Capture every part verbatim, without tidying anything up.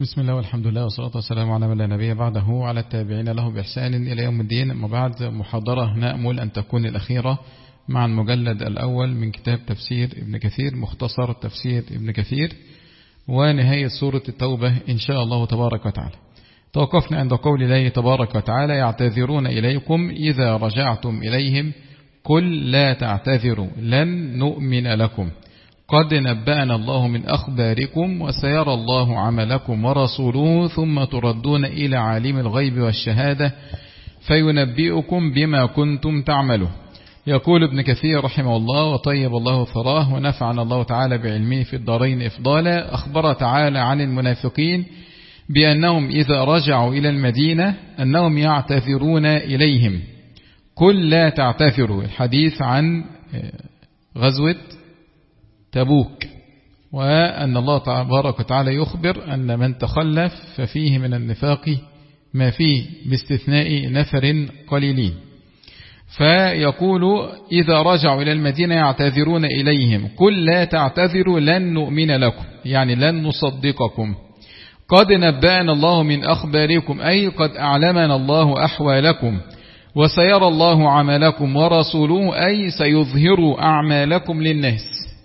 بسم الله والحمد لله والصلاة والسلام على من لا نبي بعده وعلى التابعين له بإحسان إلى يوم الدين. أما بعد، محاضرة نأمل أن تكون الأخيرة مع المجلد الأول من كتاب تفسير ابن كثير، مختصر تفسير ابن كثير، ونهاية سورة التوبة إن شاء الله تبارك وتعالى. توقفنا عند قول الله تبارك وتعالى: يعتذرون إليكم إذا رجعتم إليهم قل لا تعتذروا لن نؤمن لكم قد نبأنا الله من أخباركم وسيرى الله عملكم ورسوله ثم تردون إلى عالم الغيب والشهادة فينبئكم بما كنتم تعملون. يقول ابن كثير رحمه الله وطيب الله ثراه ونفعنا الله تعالى بعلمه في الدارين إفضالا، أخبر تعالى عن المنافقين بأنهم إذا رجعوا إلى المدينة أنهم يعتذرون إليهم قل لا تعتذروا، الحديث عن غزوة تبوك، وأن الله تبارك وتعالى يخبر أن من تخلف ففيه من النفاق ما فيه باستثناء نفر قليلين. فيقول إذا رجعوا إلى المدينة يعتذرون إليهم قل لا تعتذروا لن نؤمن لكم، يعني لن نصدقكم، قد نبأنا الله من أخباركم أي قد أعلمنا الله أحوالكم، وسيرى الله عملكم ورسوله أي سيظهر أعمالكم للناس.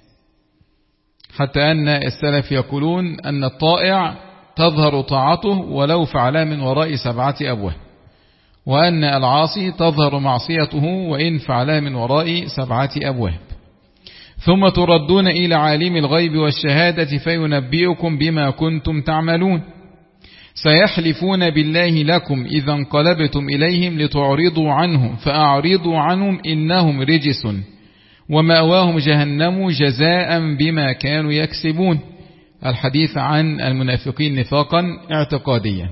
حتى أن السلف يقولون أن الطائع تظهر طاعته ولو فعل من وراء سبعة أبواب، وأن العاصي تظهر معصيته وإن فعل من وراء سبعة أبواب. ثم تردون إلى عالم الغيب والشهادة فينبئكم بما كنتم تعملون. سيحلفون بالله لكم إذا انقلبتم إليهم لتعرضوا عنهم فأعرضوا عنهم إنهم رجس ومأواهم جهنم جزاء بما كانوا يكسبون. الحديث عن المنافقين نفاقا اعتقاديا.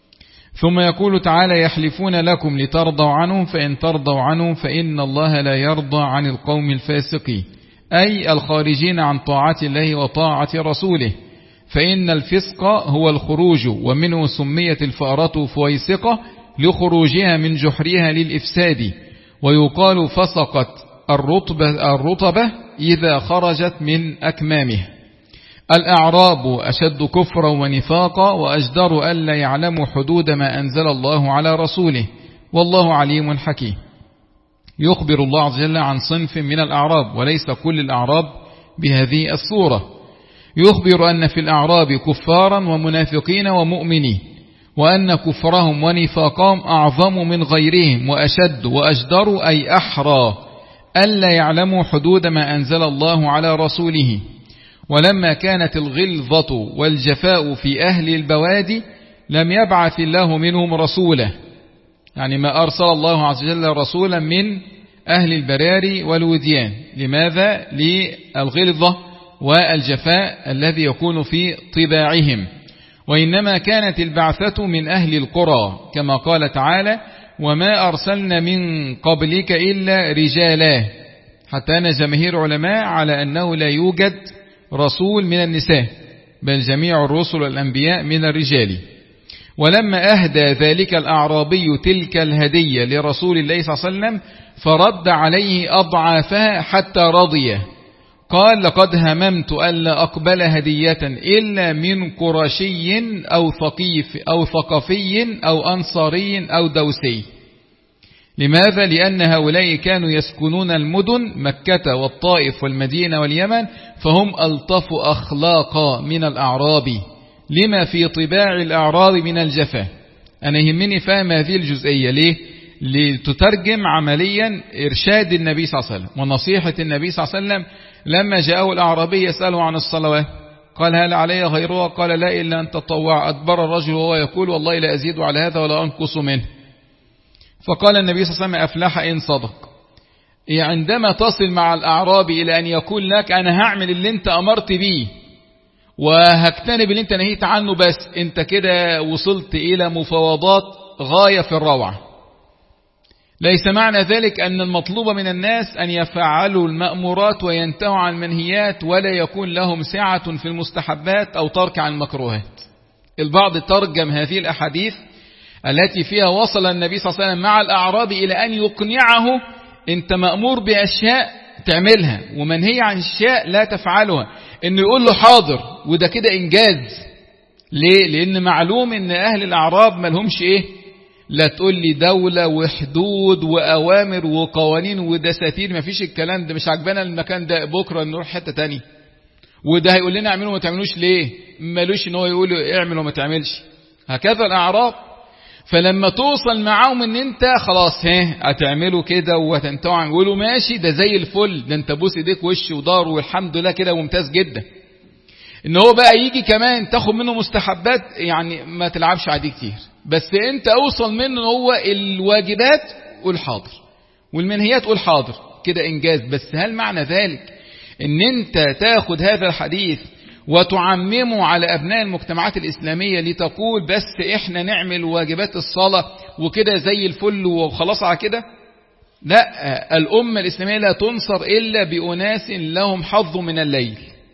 ثم يقول تعالى: يحلفون لكم لترضوا عنهم فإن ترضوا عنهم فإن الله لا يرضى عن القوم الفاسقين، أي الخارجين عن طاعة الله وطاعة رسوله، فإن الفسق هو الخروج، ومنه سميت الفأرة فويسقة لخروجها من جحرها للإفساد، ويقال فسقت الرطبة, الرطبة إذا خرجت من أكمامه. الأعراب أشد كفرا ونفاقا وأجدر ألا يعلموا حدود ما أنزل الله على رسوله، والله عليم حكيم. يخبر الله عز وجل عن صنف من الأعراب، وليس كل الأعراب بهذه الصورة. يخبر أن في الأعراب كفارا ومنافقين ومؤمنين، وأن كفرهم ونفاقهم أعظم من غيرهم وأشد وأجدر أي أحرى ألا يعلموا حدود ما أنزل الله على رسوله. ولما كانت الغلظة والجفاء في أهل البوادي لم يبعث الله منهم رسولا، يعني ما أرسل الله عز وجل رسولا من أهل البراري والوديان. لماذا؟ للغلظة والجفاء الذي يكون في طباعهم. وإنما كانت البعثة من أهل القرى، كما قال تعالى: وما أرسلنا من قبلك إلا رجالا، حتى أن جماهير علماء على أنه لا يوجد رسول من النساء، بل جميع الرسل والأنبياء من الرجال. ولما أهدى ذلك الأعرابي تلك الهدية لرسول الله صلى الله عليه وسلم فرد عليه أضعافها حتى رضي، قال: لقد هممت ألا أقبل هدية إلا من قرشي أو ثقيف أو ثقفي أو أنصاري أو دوسي. لماذا؟ لأن هؤلاء كانوا يسكنون المدن مكة والطائف والمدينة واليمن، فهم ألطف أخلاقا من الأعراب لما في طباع الأعراب من الجفاء. أنا يهمني فهم هذه الجزئية. ليه؟ لتترجم عمليا إرشاد النبي صلى الله عليه وسلم ونصيحة النبي صلى الله عليه وسلم. لما جاءه الأعرابي يسأله عن الصلوات قال: هل علي غيرها؟ قال: لا إلا أن تطوع. أدبر الرجل وهو يقول: والله لا أزيد على هذا ولا أنقص منه. فقال النبي صلى الله عليه وسلم: أفلح إن صدق. عندما تصل مع الأعرابي إلى أن يقول لك: أنا هعمل اللي أنت أمرت به وهكتنب اللي أنت نهيت عنه، بس أنت كده وصلت إلى مفاوضات غاية في الروعة. ليس معنى ذلك أن المطلوب من الناس أن يفعلوا المأمورات وينتهوا عن المنهيات ولا يكون لهم سعة في المستحبات أو ترك عن المكروهات. البعض ترجم هذه الأحاديث التي فيها وصل النبي صلى الله عليه وسلم مع الأعراب إلى أن يقنعه: أنت مأمور بأشياء تعملها ومنهي عن أشياء لا تفعلها، إنه يقول له حاضر، وده كده إنجاز. ليه؟ لأن معلوم إن أهل الأعراب ما لهمش إيه؟ لا تقول لي دولة وحدود وأوامر وقوانين ودساتير، ما فيش الكلام ده. مش عجبنا المكان ده، بكرة نروح حتة تانية، وده هيقول لنا اعملوا وما تعملوش ليه؟ مالوش إن هو يقول اعمل وما تعملش. هكذا الأعراب. فلما توصل معاهم ان انت خلاص ها هتعملوا كده وهتنتوا عن يقولوا ماشي، ده زي الفل، ده انت بوس ايديك وش وضار والحمد لله كده ممتاز جدا. ان هو بقى يجي كمان تاخد منه مستحبات، يعني ما تلعبش عادي كتير، بس انت اوصل منه هو الواجبات قول حاضر والمنهيات قول حاضر، كده انجاز. بس هل معنى ذلك ان انت تاخد هذا الحديث وتعممه على أبناء المجتمعات الإسلامية لتقول بس إحنا نعمل واجبات الصلاة وكده زي الفل وخلاص على كده؟ لا، الأمة الإسلامية لا تنصر إلا بأناس لهم حظ من الليل.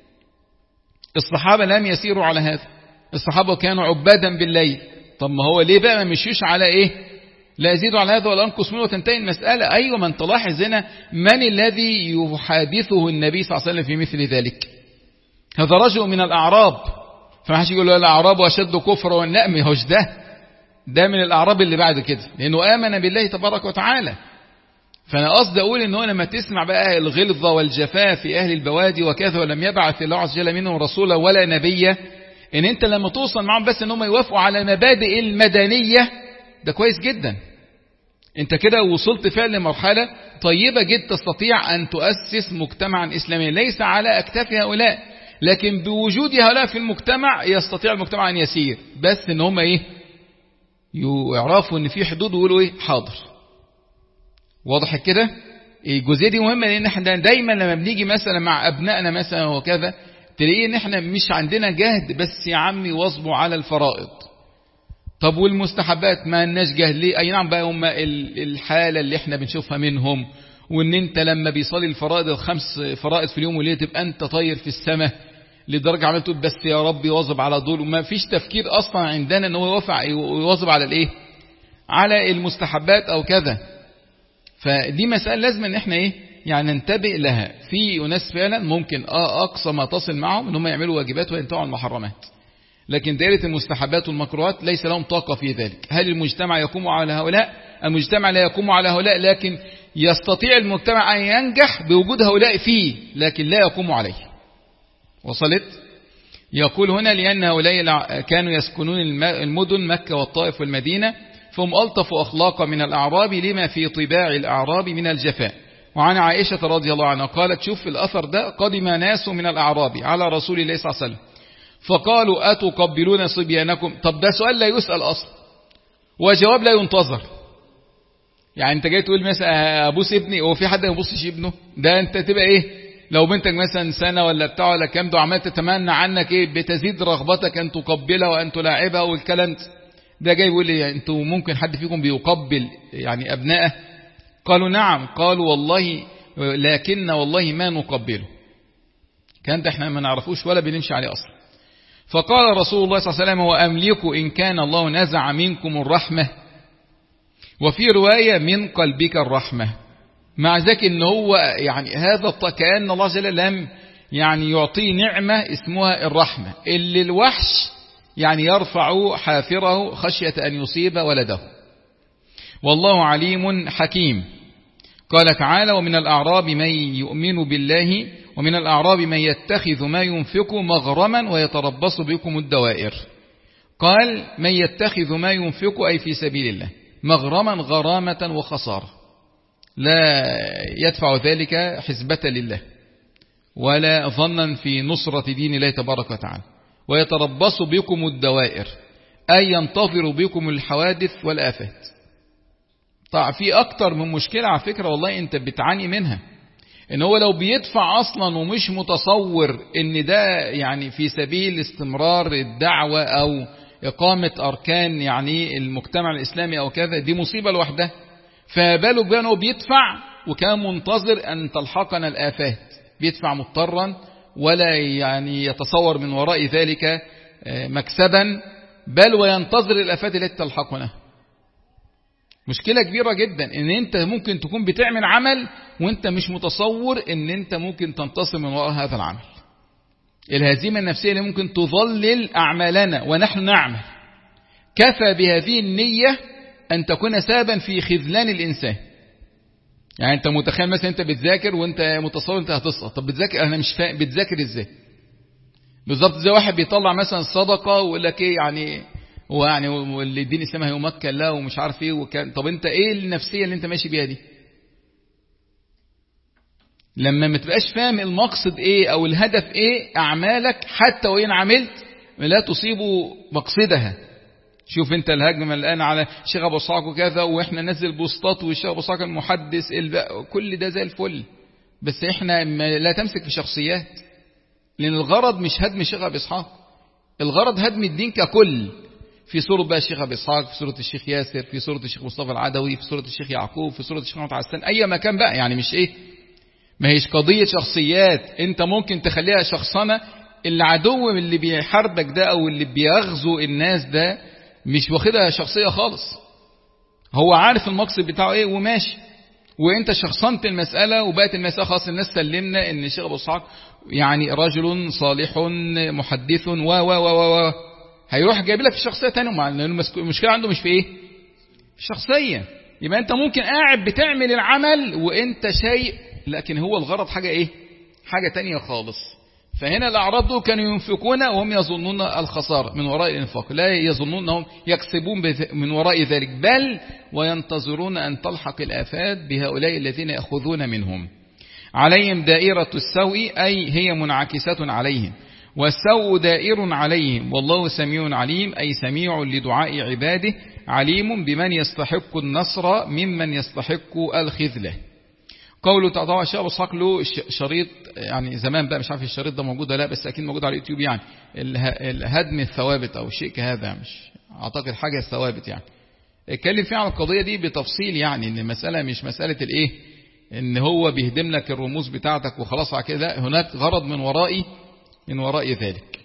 الصحابة لم يسيروا على هذا، الصحابة كانوا عبادا بالليل. طب ما هو ليه بقى ما مشيوش على إيه؟ لا يزيدوا على هذا ولا ينقص منه وتنتهي المسألة. أيوة، من تلاحظ هنا من الذي يحادثه النبي صلى الله عليه وسلم في مثل ذلك؟ هذا رجل من الأعراب. فما حدش يقول له الأعراب وأشد كفر والنأم، هوش ده ده من الأعراب اللي بعد كده، لأنه آمن بالله تبارك وتعالى. فأنا قصد أقول إنه لما تسمع بقى الغلظة والجفاء في أهل البوادي وكذا ولم يبعث الله عز وجل منهم رسولا ولا نبيا، إن أنت لما توصل معهم بس إنهم يوافقوا على مبادئ المدنية، ده كويس جدا. أنت كده وصلت فعلا لمرحلة طيبة جدا، تستطيع أن تؤسس مجتمعا إسلاميا ليس على أكتاف هؤلاء، لكن بوجود هؤلاء في المجتمع يستطيع المجتمع أن يسير، بس إن هم إيه؟ يعرفوا إن في حدود ويقولوا إيه؟ حاضر. واضح كده؟ الجزئية دي مهمة، لأن احنا دايما لما بنيجي مثلا مع أبنائنا مثلا وكذا تلاقيه إن احنا مش عندنا جهد، بس يا عمي واظبوا على الفرائض. طب والمستحبات ما لناش جهد ليه؟ أي نعم بقى هم الحالة اللي احنا بنشوفها منهم، وإن أنت لما بيصلي الفرائض الخمس فرائض في اليوم وليه تبقى أنت طاير في السماء لدرجة عملت تقول بس يا رب يواظب على دول، وما فيش تفكير أصلا عندنا إن هو يوافق ويواظب على الإيه؟ على المستحبات أو كذا. فدي مسألة لازم ان احنا ايه يعني ننتبه لها. في ناس فعلا ممكن اه اقصى ما تصل معهم ان هم يعملوا واجبات وينتهوا عن المحرمات، لكن دائرة المستحبات والمكروهات ليس لهم طاقة في ذلك. هل المجتمع يقوم على هؤلاء؟ المجتمع لا يقوم على هؤلاء، لكن يستطيع المجتمع ان ينجح بوجود هؤلاء فيه، لكن لا يقوم عليه. وصلت؟ يقول هنا لأن هؤلاء كانوا يسكنون المدن مكة والطائف والمدينة، فهم ألطف أخلاقا من الأعراب لما في طباع الأعراب من الجفاء. وعن عائشة رضي الله عنها قالت شوف الأثر ده، قدم ناس من الأعراب على رسول الله صلى الله عليه وسلم فقالوا أتقبلون صبيانكم. طب ده سؤال لا يسأل أصلا وجواب لا ينتظر. يعني أنت جاي تقول مثلا أبوس ابني، هو في حد ما يبصش ابنه؟ ده أنت تبقى إيه لو بنتك مثلا سنة ولا بتاع ولا كام ده عمال تتمنى عنك إيه بتزيد رغبتك أن تقبلها وأن تلاعبها والكلام ده. ده جاي يقول لي انتوا ممكن حد فيكم بيقبل يعني أبنائه؟ قالوا نعم. قالوا والله لكن والله ما نقبله، كان ده احنا ما نعرفوش ولا بنمشي عليه أصلا. فقال رسول الله صلى الله عليه وسلم وأملك إن كان الله نزع منكم الرحمة، وفي رواية من قلبك الرحمة. مع ذلك ان هو يعني هذا كأن الله جل لم يعني يعطيه نعمة اسمها الرحمة، اللي الوحش يعني يرفع حافره خشية أن يصيب ولده. والله عليم حكيم. قال تعالى ومن الأعراب من يؤمن بالله ومن الأعراب من يتخذ ما ينفق مغرما ويتربص بكم الدوائر. قال من يتخذ ما ينفق أي في سبيل الله مغرما غرامة وخسارة، لا يدفع ذلك حسبة لله ولا ظنا في نصرة دين الله تبارك وتعالى. ويتربص بكم الدوائر أي ينتظر بكم الحوادث والآفات. طبعا في أكتر من مشكلة على فكرة والله أنت بتعاني منها، إن هو لو بيدفع أصلا ومش متصور إن ده يعني في سبيل استمرار الدعوة أو إقامة أركان يعني المجتمع الإسلامي أو كذا، دي مصيبة لوحدها. فبالك بأنه بيدفع وكان منتظر أن تلحقنا الآفات، بيدفع مضطرا ولا يعني يتصور من وراء ذلك مكسبا، بل وينتظر الآفات التي تلحقنا. مشكلة كبيرة جدا ان انت ممكن تكون بتعمل عمل وانت مش متصور ان انت ممكن تنتصر من وراء هذا العمل. الهزيمة النفسية اللي ممكن تضلل أعمالنا ونحن نعمل. كفى بهذه النية أن تكون سببا في خذلان الإنسان. يعني أنت متخيل مثلا أنت بتذاكر وأنت متصور أنت هتسقط، طب بتذاكر أنا مش فاهم بتذاكر إزاي؟ بالظبط زي واحد بيطلع مثلا صدقة ويقول لك إيه يعني هو يعني واللي الدين الإسلامي هيمكن له ومش عارف إيه وكان، طب أنت إيه النفسية اللي أنت ماشي بيها دي؟ لما ما تبقاش فاهم المقصد إيه أو الهدف إيه، أعمالك حتى وإن عملت لا تصيب مقصدها. شوف انت الهجمة الآن على شيخ أبو إسحاق وكذا، وإحنا نزل بوسطات والشيخ أبو إسحاق المحدث كل ده زي الفل، بس إحنا لا تمسك في شخصيات، لأن الغرض مش هدم الشيخ أبو إسحاق، الغرض هدم الدين ككل. في صورة بقى الشيخ أبو إسحاق، في صورة الشيخ ياسر، في صورة الشيخ مصطفى العدوي، في صورة الشيخ يعقوب، في صورة الشيخ محمد عسان، أي مكان بقى. يعني مش إيه، ما هيش قضية شخصيات. أنت ممكن تخليها شخصنة. العدو اللي بيحاربك ده أو اللي بيغزو الناس ده مش واخدها شخصية خالص، هو عارف المقصد بتاعه ايه وماشي، وانت شخصنت المسألة وبقت المسألة خلاص الناس سلمنا ان الشيخ ابو إسحاق يعني رجل صالح محدث و و و و هيروح جايب لك في شخصية تانية. المشكلة عنده مش في ايه، في الشخصية. يبقى انت ممكن قاعد بتعمل العمل وانت شيء، لكن هو الغرض حاجة ايه، حاجة تانية خالص. فهنا الأعراب دول كانوا ينفقون وهم يظنون الخسارة من وراء الإنفاق، لا يظنون أنهم يكسبون من وراء ذلك، بل وينتظرون أن تلحق الآفات بهؤلاء الذين يأخذون منهم. عليهم دائرة السوء، أي هي منعكسة عليهم، والسوء دائر عليهم، والله سميع عليم، أي سميع لدعاء عباده، عليم بمن يستحق النصر ممن يستحق الخذلة. قوله طبعا الشيخ ابو إسحاق له شريط، يعني زمان بقى مش عارف الشريط ده موجود ولا لا، بس اكيد موجود على اليوتيوب، يعني الهدم الثوابت او شيء كهذا، مش اعتقد حاجه الثوابت، يعني اتكلم فيه عن القضيه دي بتفصيل، يعني ان المساله مش مساله الايه ان هو بيهدم لك الرموز بتاعتك وخلاص على كده، هناك غرض من ورائي من وراء ذلك.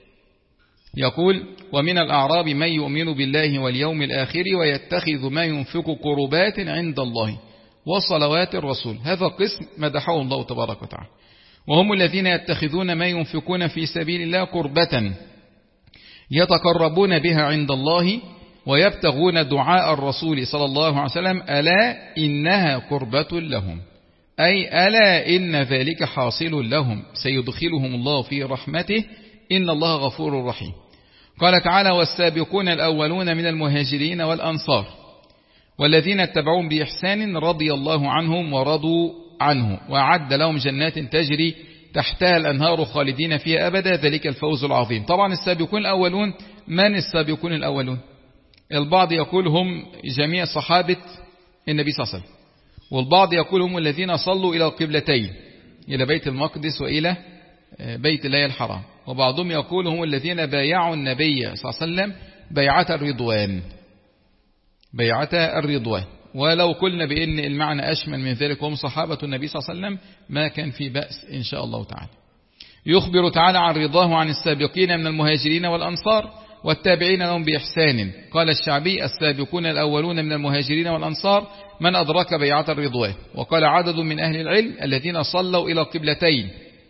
يقول: ومن الأعراب من يؤمن بالله واليوم الآخر ويتخذ ما ينفق قربات عند الله وصلوات الرسول. هذا قسم مدحه الله تبارك وتعالى، وهم الذين يتخذون ما ينفقون في سبيل الله قربة يتقربون بها عند الله ويبتغون دعاء الرسول صلى الله عليه وسلم، ألا إنها قربة لهم، أي ألا إن ذلك حاصل لهم، سيدخلهم الله في رحمته، إن الله غفور رحيم. قال تعالى: والسابقون الأولون من المهاجرين والأنصار والذين اتبعون بإحسان رضي الله عنهم ورضوا عنه وأعد لهم جنات تجري تحتها الأنهار خالدين فيها أبدا، ذلك الفوز العظيم. طبعا السابقون الأولون، من السابقون الأولون؟ البعض يقول هم جميع صحابة النبي صلى الله عليه وسلم، والبعض يقول هم الذين صلوا إلى القبلتين، إلى بيت المقدس وإلى بيت الله الحرام، وبعضهم يقول هم الذين بايعوا النبي صلى الله عليه وسلم بيعة الرضوان، بيعة الرضوان. ولو قلنا بأن المعنى أشمل من ذلك هم صحابة النبي صلى الله عليه وسلم ما كان في بأس إن شاء الله تعالى. يخبر تعالى عن رضاه عن السابقين من المهاجرين والأنصار والتابعين لهم بإحسان. قال الشعبي: السابقون الأولون من المهاجرين والأنصار من أدرك بيعة الرضوان. وقال عدد من أهل العلم: الذين صلوا إلى القبلتين.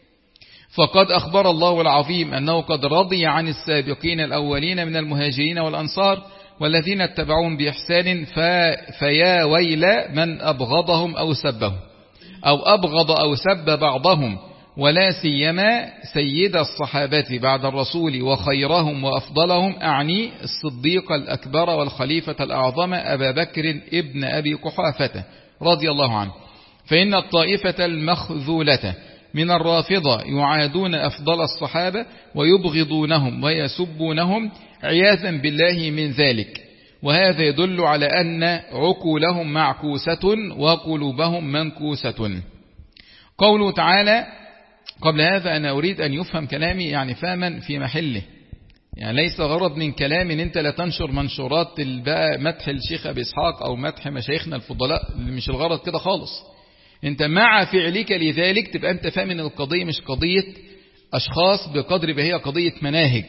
فقد أخبر الله العظيم أنه قد رضي عن السابقين الأولين من المهاجرين والأنصار والذين اتبعوهم بإحسان، فيا ويل من أبغضهم أو سبهم أو أبغض أو سب بعضهم، ولا سيما سيد الصحابة بعد الرسول وخيرهم وأفضلهم، أعني الصديق الأكبر والخليفة الأعظم أبا بكر ابن أبي قحافة رضي الله عنه. فإن الطائفة المخذولة من الرافضة يعادون أفضل الصحابة ويبغضونهم ويسبونهم عياذا بالله من ذلك، وهذا يدل على أن عقولهم معكوسة وقلوبهم منكوسة. قوله تعالى: قبل هذا أنا أريد أن يفهم كلامي يعني فهما في محله، يعني ليس غرض من كلام إن أنت لا تنشر منشورات مدح الشيخ أبي إسحاق أو مدح مشايخنا الفضلاء، مش الغرض كده خالص. أنت مع فعلك لذلك تبقى أنت فاهم أن القضية مش قضية أشخاص بقدر ما هي قضية مناهج.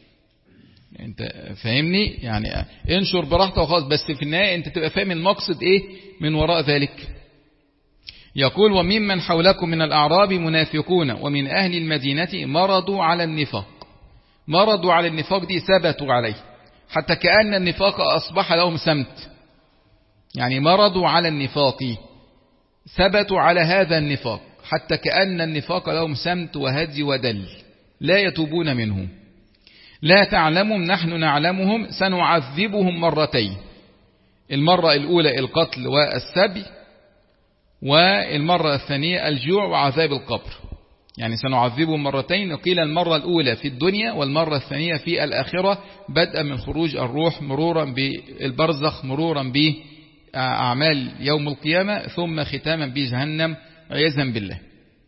أنت فاهمني؟ يعني انشر براحتك وخلاص، بس في النهاية أنت تبقى فاهم المقصد إيه من وراء ذلك. يقول وممن حولكم من الأعراب منافقون ومن أهل المدينة مرضوا على النفاق. مرضوا على النفاق دي ثبتوا عليه حتى كأن النفاق أصبح لهم سمت، يعني مرضوا على النفاق ثبتوا على هذا النفاق حتى كأن النفاق لهم سمت وهدي ودل لا يتوبون منه. لا تعلمهم نحن نعلمهم سنعذبهم مرتين، المرة الأولى القتل والسبي، والمرة الثانية الجوع وعذاب القبر. يعني سنعذبهم مرتين، قيل المرة الأولى في الدنيا والمرة الثانية في الآخرة، بدءا من خروج الروح مرورا بالبرزخ مرورا بأعمال يوم القيامة ثم ختاما بجهنم عياذا بالله.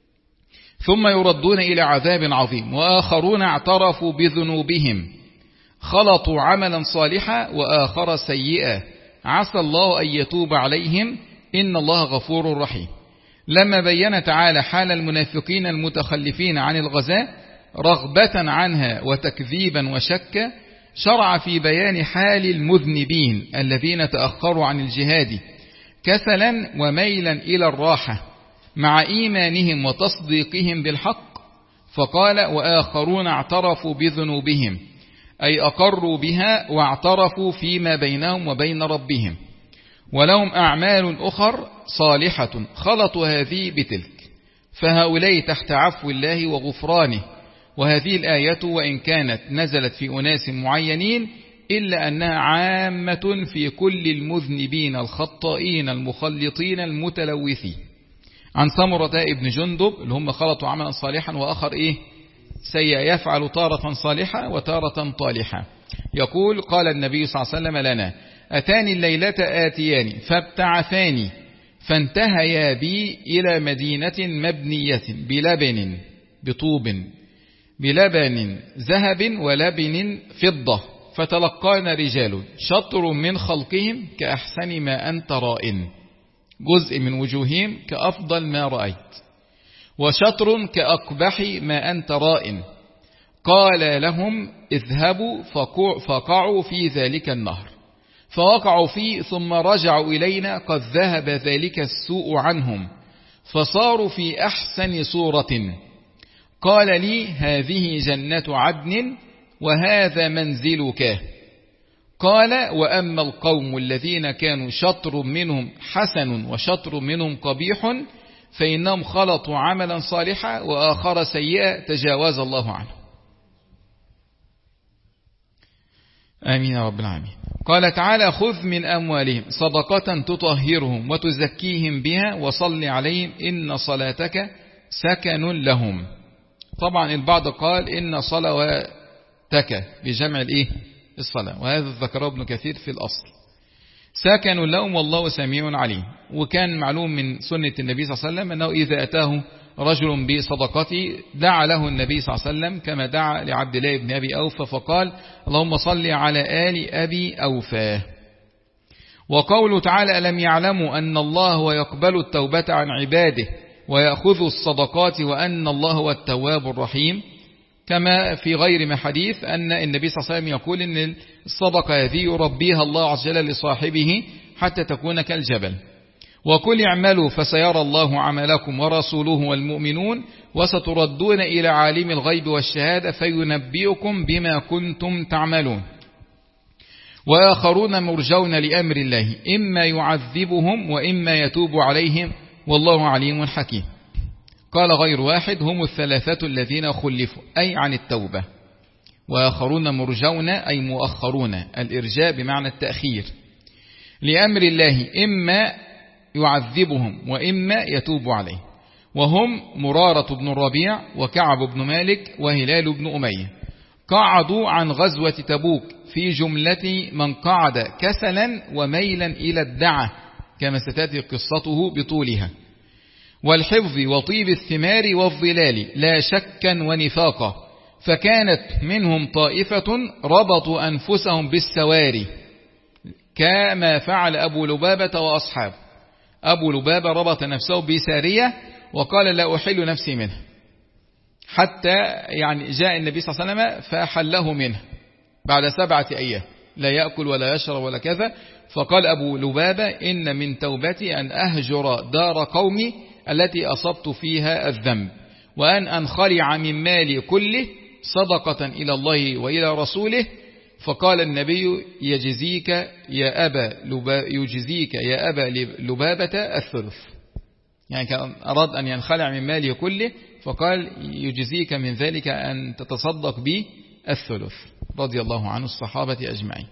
ثم يردون إلى عذاب عظيم. وآخرون اعترفوا بذنوبهم خلطوا عملا صالحا وآخر سيئا عسى الله أن يتوب عليهم إن الله غفور رحيم. لما بين تعالى حال المنافقين المتخلفين عن الغزاة رغبة عنها وتكذيبا وشكا، شرع في بيان حال المذنبين الذين تأخروا عن الجهاد كسلا وميلا إلى الراحة مع إيمانهم وتصديقهم بالحق، فقال وآخرون اعترفوا بذنوبهم أي أقروا بها واعترفوا فيما بينهم وبين ربهم، ولهم أعمال أخر صالحة خلطوا هذه بتلك، فهؤلاء تحت عفو الله وغفرانه. وهذه الآية وإن كانت نزلت في أناس معينين إلا أنها عامة في كل المذنبين الخطائين المخلطين المتلوثين. عن سمرة ابن جندب اللي هم خلطوا عملا صالحا وآخر إيه سيء، يفعل تارة صالحة وتارة طالحة. يقول قال النبي صلى الله عليه وسلم لنا أتاني الليلة آتيان فابتعثاني فانتهيا بي إلى مدينة مبنية بلبن بطوب بلبن ذهب ولبن فضة، فتلقانا رجال شطر من خلقهم كأحسن ما أنت رائن، جزء من وجوههم كأفضل ما رأيت، وشطر كأقبح ما أنت رائن. قال لهم اذهبوا فقعوا في ذلك النهر، فوقعوا فيه ثم رجعوا إلينا قد ذهب ذلك السوء عنهم فصاروا في أحسن صورة. قال لي هذه جنة عدن وهذا منزلك. قال وأما القوم الذين كانوا شطر منهم حسن وشطر منهم قبيح فإنهم خلطوا عملا صالحا وآخر سيئا تجاوز الله عنه. آمين يا رب العالمين. قال تعالى خذ من أموالهم صدقة تطهرهم وتزكيهم بها وصل عليهم إن صلاتك سكن لهم. طبعا البعض قال إن صلواتك بجمع الإيه الصلاة، وهذا ذكره ابن كثير في الأصل. سكن لهم والله سميع عليم. وكان معلوم من سنة النبي صلى الله عليه وسلم أنه إذا أتاه رجل بصدقته دعا له النبي صلى الله عليه وسلم كما دعا لعبد الله بن أبي أوفى فقال اللهم صل على آل أبي أوفى. وقوله تعالى ألم يعلموا أن الله هو يقبل التوبة عن عباده ويأخذ الصدقات وأن الله هو التواب الرحيم، كما في غير ما حديث أن النبي صلى الله عليه وسلم يقول أن الصدقة هذه يربيها الله عز وجل لصاحبه حتى تكون كالجبل. وقل اعملوا فسيرى الله عملكم ورسوله والمؤمنون وستردون إلى عالم الغيب والشهادة فينبئكم بما كنتم تعملون. وآخرون مرجون لأمر الله إما يعذبهم وإما يتوب عليهم والله عليم حكيم. قال غير واحد هم الثلاثة الذين خلفوا أي عن التوبة. وآخرون مرجون أي مؤخرون، الإرجاء بمعنى التأخير لأمر الله إما يعذبهم وإما يتوب عليه. وهم مرارة بن الربيع وكعب بن مالك وهلال بن أمية قعدوا عن غزوة تبوك في جملة من قعد كسلا وميلا إلى الدعة كما ستأتي قصته بطولها، والحفظ وطيب الثمار والظلال لا شكا ونفاقا، فكانت منهم طائفة ربطوا أنفسهم بالسواري كما فعل أبو لبابة وأصحابه. أبو لبابة ربط نفسه بسارية وقال لا أحل نفسي منه، حتى يعني جاء النبي صلى الله عليه وسلم فحله منه بعد سبعة أيام لا يأكل ولا يشرب ولا كذا. فقال أبو لبابة إن من توبتي أن أهجر دار قومي التي أصبت فيها الذنب، وأن أنخلع من مالي كله صدقة إلى الله وإلى رسوله. فقال النبي يجزيك يا أبا يجزيك يا أبا لبابة الثلث، يعني كان أراد أن ينخلع من ماله كله، فقال يجزيك من ذلك أن تتصدق به الثلث، رضي الله عنه الصحابة أجمعين.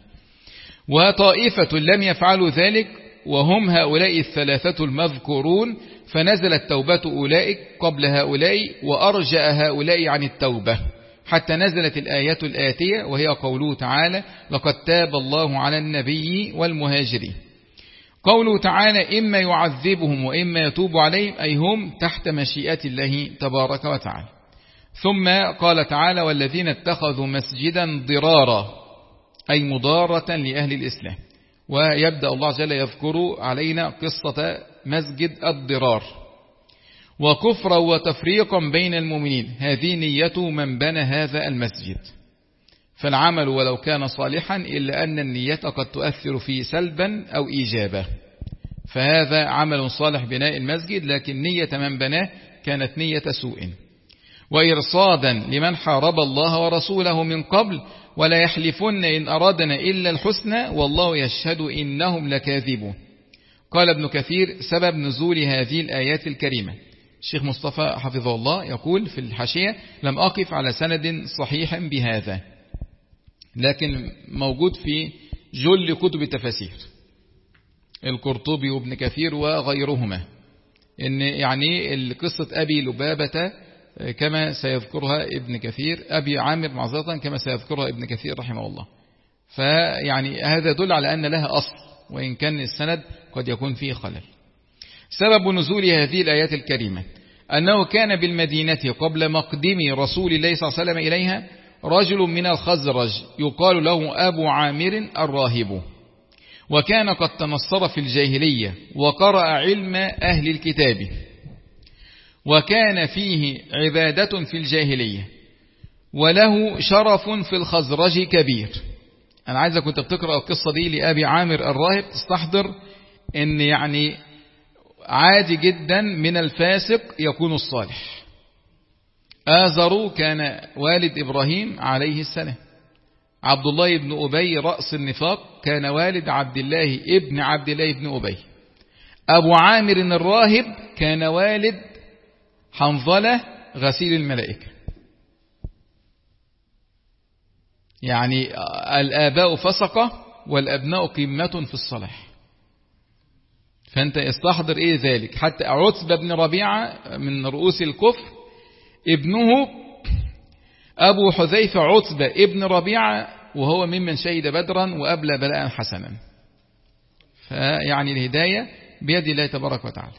وطائفة لم يفعلوا ذلك وهم هؤلاء الثلاثة المذكورون، فنزلت توبة أولئك قبل هؤلاء وأرجأ هؤلاء عن التوبة، حتى نزلت الآيات الآتية وهي قوله تعالى لقد تاب الله على النبي والمهاجرين. قوله تعالى إما يعذبهم وإما يتوب عليهم، أي هم تحت مشيئة الله تبارك وتعالى. ثم قال تعالى والذين اتخذوا مسجدا ضرارا، أي مضارة لأهل الإسلام. ويبدأ الله جل يذكر علينا قصة مسجد الضرار. وكفرا وتفريقا بين المؤمنين، هذه نية من بنى هذا المسجد. فالعمل ولو كان صالحا إلا أن النية قد تؤثر فيه سلبا أو إيجابا، فهذا عمل صالح بناء المسجد، لكن نية من بناه كانت نية سوء. وإرصادا لمن حارب الله ورسوله من قبل ولا يحلفن إن أرادنا إلا الحسنى والله يشهد إنهم لكاذبون. قال ابن كثير سبب نزول هذه الآيات الكريمة، الشيخ مصطفى حفظه الله يقول في الحاشية لم أقف على سند صحيح بهذا، لكن موجود في جل كتب التفاسير القرطبي وابن كثير وغيرهما، إن يعني قصة أبي لبابة كما سيذكرها ابن كثير، أبي عامر معذرة كما سيذكرها ابن كثير رحمه الله. فيعني هذا يدل على أن لها أصل، وإن كان السند قد يكون فيه خلل. سبب نزول هذه الآيات الكريمة أنه كان بالمدينة قبل مقدم رسول الله صلى الله عليه وسلم إليها رجل من الخزرج يقال له أبو عامر الراهب، وكان قد تنصر في الجاهلية وقرأ علم أهل الكتاب، وكان فيه عبادة في الجاهلية، وله شرف في الخزرج كبير. أنا عايزك كنت بتقرأ القصة دي لأبي عامر الراهب تستحضر إن يعني عادي جدا من الفاسق يكون الصالح. آزر كان والد إبراهيم عليه السلام، عبد الله بن أبي رأس النفاق كان والد عبد الله ابن عبد الله بن أبي، أبو عامر الراهب كان والد حنظلة غسيل الملائكة. يعني الآباء فسقة والأبناء قمة في الصلاح، فأنت استحضر إيه ذلك. حتى عتبة بن ربيعة من رؤوس الكفر ابنه أبو حذيفة عتبة ابن ربيعة، وهو ممن شهد بدرا وأبلى بلاء حسنا. فيعني الهداية بيد الله تبارك وتعالى.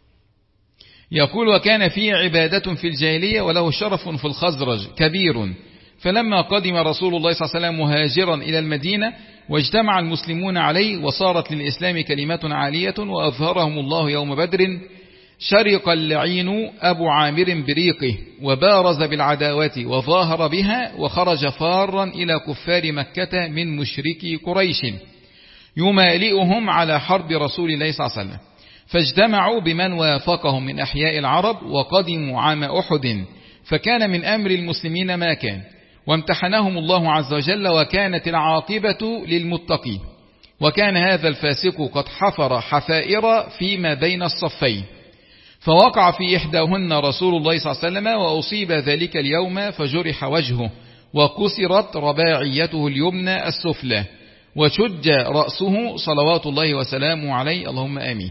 يقول وكان فيه عبادة في الجاهلية وله شرف في الخزرج كبير. فلما قدم رسول الله صلى الله عليه وسلم مهاجرا إلى المدينة واجتمع المسلمون عليه وصارت للإسلام كلمة عالية وأظهرهم الله يوم بدر، شرق اللعين أبو عامر بريقه وبارز بالعداوة وظاهر بها، وخرج فارا إلى كفار مكة من مشركي قريش يمالئهم على حرب رسول الله صلى الله عليه وسلم، فاجتمعوا بمن وافقهم من أحياء العرب وقدموا عام أحد، فكان من أمر المسلمين ما كان، وامتحنهم الله عز وجل، وكانت العاقبة للمتقين. وكان هذا الفاسق قد حفر حفائر فيما بين الصفين، فوقع في إحداهن رسول الله صلى الله عليه وسلم وأصيب ذلك اليوم فجرح وجهه وكسرت رباعيته اليمنى السفلى وشج رأسه صلوات الله وسلامه عليه، اللهم آمين.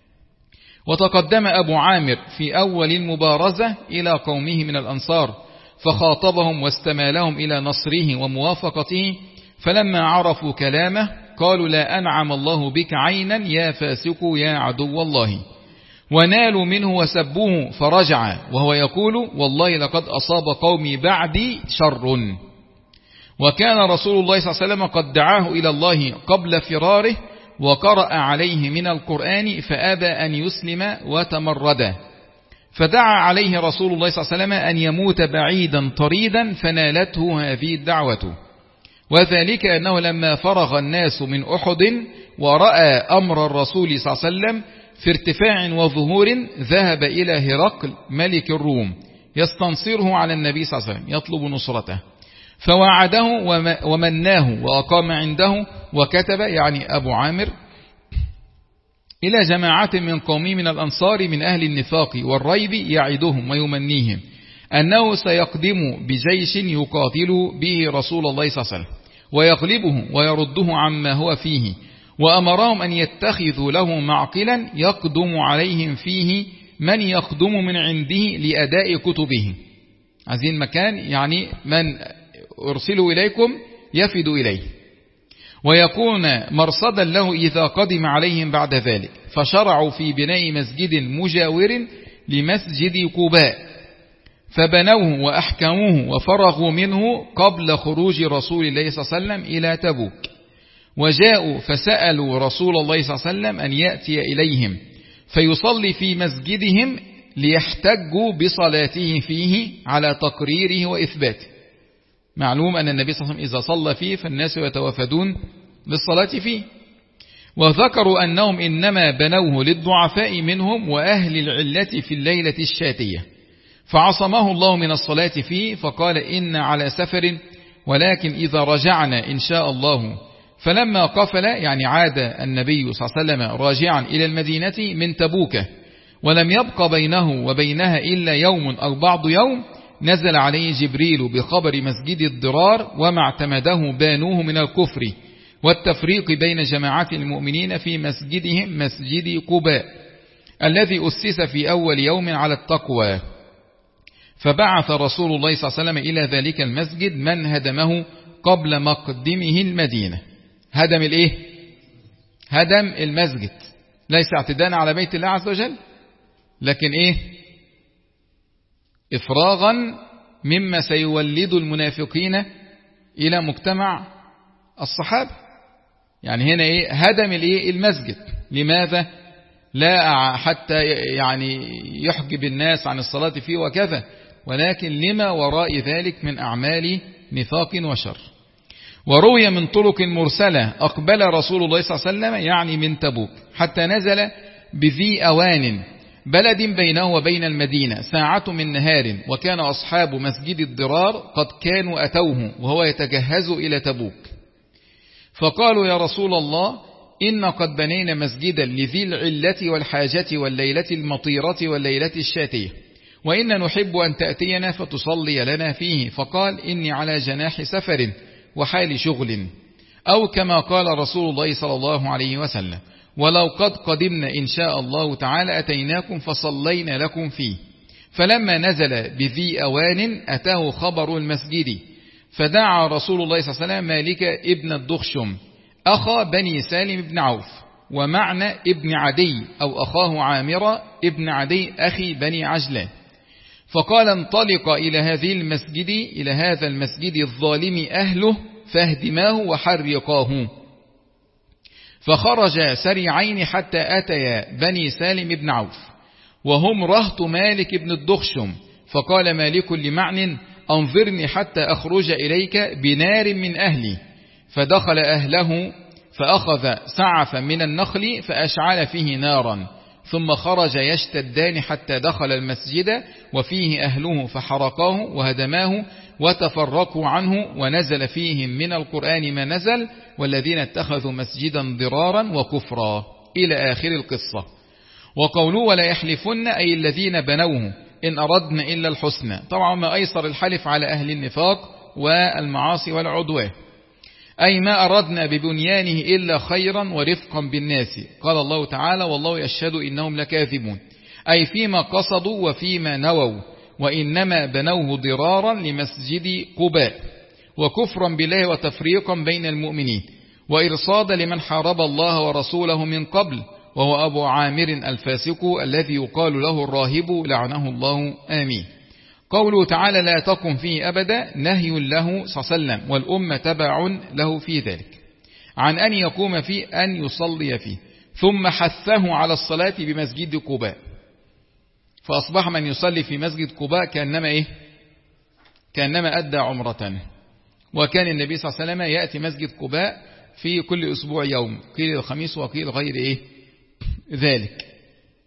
وتقدم أبو عامر في أول المبارزة إلى قومه من الأنصار فخاطبهم واستمالهم إلى نصره وموافقته، فلما عرفوا كلامه قالوا لا أنعم الله بك عينا يا فاسق يا عدو الله، ونالوا منه وسبوه، فرجع وهو يقول والله لقد أصاب قومي بعدي شر. وكان رسول الله صلى الله عليه وسلم قد دعاه إلى الله قبل فراره وقرأ عليه من القرآن فأبى أن يسلم وتمرد، فدعا عليه رسول الله صلى الله عليه وسلم أن يموت بعيدا طريدا فنالته هذه الدعوة. وذلك أنه لما فرغ الناس من أحد ورأى أمر الرسول صلى الله عليه وسلم في ارتفاع وظهور ذهب إلى هرقل ملك الروم يستنصره على النبي صلى الله عليه وسلم يطلب نصرته، فوعده ومناه وأقام عنده، وكتب يعني أبو عامر إلى جماعة من قومه من الأنصار من أهل النفاق والريب يعدهم ويمنيهم أنه سيقدم بجيش يقاتل به رسول الله صلى الله عليه وسلم ويغلبه ويرده عما هو فيه، وأمرهم أن يتخذوا له معقلا يقدم عليهم فيه من يقدم من عنده لأداء كتبه. عايزين مكان يعني من أرسلوا إليكم يفد إليه، ويكون مرصدا له إذا قدم عليهم بعد ذلك. فشرعوا في بناء مسجد مجاور لمسجد قباء، فبنوه وأحكموه وفرغوا منه قبل خروج رسول الله صلى الله عليه وسلم إلى تبوك. وجاءوا فسألوا رسول الله صلى الله عليه وسلم أن يأتي إليهم فيصلي في مسجدهم ليحتجوا بصلاته فيه على تقريره وإثباته. معلوم أن النبي صلى الله عليه وسلم إذا صلى فيه فالناس يتوافدون للصلاة فيه. وذكروا أنهم إنما بنوه للضعفاء منهم وأهل العلة في الليلة الشاتية، فعصمه الله من الصلاة فيه، فقال إن على سفر ولكن إذا رجعنا إن شاء الله. فلما قفل يعني عاد النبي صلى الله عليه وسلم راجعا إلى المدينة من تبوك ولم يبق بينه وبينها إلا يوم أو بعض يوم، نزل عليه جبريل بخبر مسجد الضرار وما اعتمده بانوه من الكفر والتفريق بين جماعات المؤمنين في مسجدهم مسجد قباء الذي أسس في أول يوم على التقوى. فبعث رسول الله صلى الله عليه وسلم إلى ذلك المسجد من هدمه قبل مقدمه المدينة. هدم الإيه؟ هدم المسجد، ليس اعتداء على بيت الله عز وجل، لكن إيه؟ إفراغا مما سيولد المنافقين إلى مجتمع الصحابة. يعني هنا إيه؟ هدم الإيه؟ المسجد. لماذا؟ لا حتى يعني يحجب الناس عن الصلاة فيه وكذا، ولكن لما وراء ذلك من أعمال نفاق وشر. وروي من طرق مرسلة أقبل رسول الله صلى الله عليه وسلم يعني من تبوك حتى نزل بذي أوان بلد بينه وبين المدينة ساعة من نهار، وكان أصحاب مسجد الضرار قد كانوا أتوه وهو يتجهز إلى تبوك، فقالوا يا رسول الله إن قد بنينا مسجدا لذي العلة والحاجة والليلة المطيرة والليلة الشاتية، وإن نحب أن تأتينا فتصلي لنا فيه. فقال إني على جناح سفر وحال شغل، أو كما قال رسول الله صلى الله عليه وسلم ولو قد قدمنا إن شاء الله تعالى أتيناكم فصلينا لكم فيه. فلما نزل بذي أوان أتاه خبر المسجد، فدعا رسول الله صلى الله عليه وسلم مالك ابن الدخشم أخا بني سالم بن عوف، ومعنى ابن عدي أو أخاه عامر ابن عدي أخي بني عجلان، فقال انطلق إلى هذه المسجد إلى هذا المسجد الظالم أهله فاهدماه وحرقاه. فخرج سريعين حتى أتيا بني سالم بن عوف وهم رهط مالك بن الدخشم، فقال مالك لمعن أنظرني حتى أخرج إليك بنار من أهلي، فدخل أهله فأخذ سعفا من النخل فأشعل فيه نارا، ثم خرج يشتدان حتى دخل المسجد وفيه أهله فحرقاه وهدماه وتفرقوا عنه، ونزل فيهم من القرآن ما نزل والذين اتخذوا مسجدا ضرارا وكفرا إلى آخر القصة. وقوله ولا يحلفن أي الذين بنوه إن أردنا إلا الحسنى، طبعا ما أيسر الحلف على أهل النفاق والمعاصي والعدوان، أي ما أردنا ببنيانه إلا خيرا ورفقا بالناس. قال الله تعالى والله يشهد إنهم لكاذبون، أي فيما قصدوا وفيما نووا، وإنما بنوه ضرارا لمسجد قباء وكفرا بالله وتفريقا بين المؤمنين وإرصادا لمن حارب الله ورسوله من قبل، وهو أبو عامر الفاسق الذي يقال له الراهب لعنه الله آمين. قوله تعالى لا تقم فيه أبدا نهي له صلى الله عليه وسلم والأمة تبع له في ذلك عن أن يقوم فيه أن يصلي فيه، ثم حثه على الصلاة بمسجد قباء، فأصبح من يصلي في مسجد قباء كأنما إيه؟ كأنما أدى عمرة. وكان النبي صلى الله عليه وسلم يأتي مسجد قباء في كل أسبوع يوم، قيل الخميس وقيل غير إيه ذلك،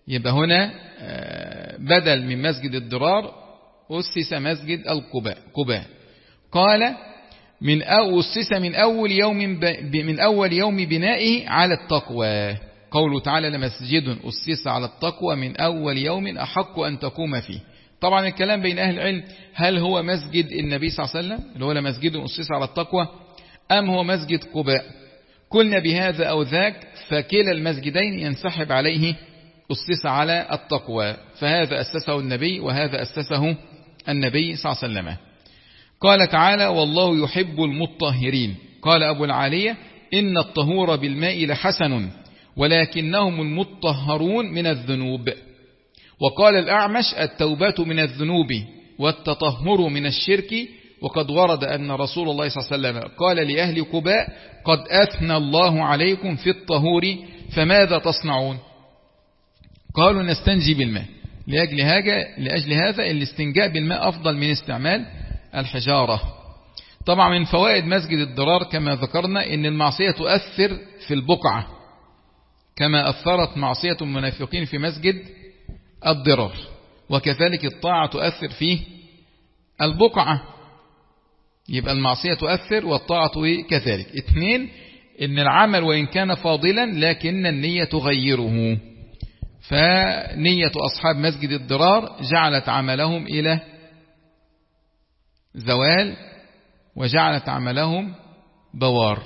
يبقى هنا بدل من مسجد الضرار أسس مسجد القباء قباء. قال من أو أسس من أول يوم من أول يوم بنائه على التقوى. قوله تعالى لمسجد أسس على التقوى من أول يوم أحق أن تقوم فيه. طبعا الكلام بين أهل العلم هل هو مسجد النبي صلى الله عليه وسلم اللي هو لمسجد أسس على التقوى أم هو مسجد قباء. قلنا بهذا أو ذاك فكلا المسجدين ينسحب عليه أسس على التقوى، فهذا أسسه النبي وهذا أسسه النبي صلى الله عليه وسلم. قال تعالى والله يحب المطهرين. قال أبو العالية إن الطهور بالماء لحسن ولكنهم المطهرون من الذنوب. وقال الأعمش التوبة من الذنوب والتطهر من الشرك. وقد ورد أن رسول الله صلى الله عليه وسلم قال لأهل قباء قد أثنى الله عليكم في الطهور فماذا تصنعون؟ قالوا نستنجي بالماء. لأجل هذا لأجل هذا الاستنجاء بالماء أفضل من استعمال الحجارة. طبعا من فوائد مسجد الضرار كما ذكرنا إن المعصية تؤثر في البقعة كما أثرت معصية المنافقين في مسجد الضرار، وكذلك الطاعة تؤثر في البقعة. يبقى المعصية تؤثر والطاعة كذلك. اثنين إن العمل وإن كان فاضلا لكن النية تغيره، فنية أصحاب مسجد الضرار جعلت عملهم إلى زوال وجعلت عملهم بوار.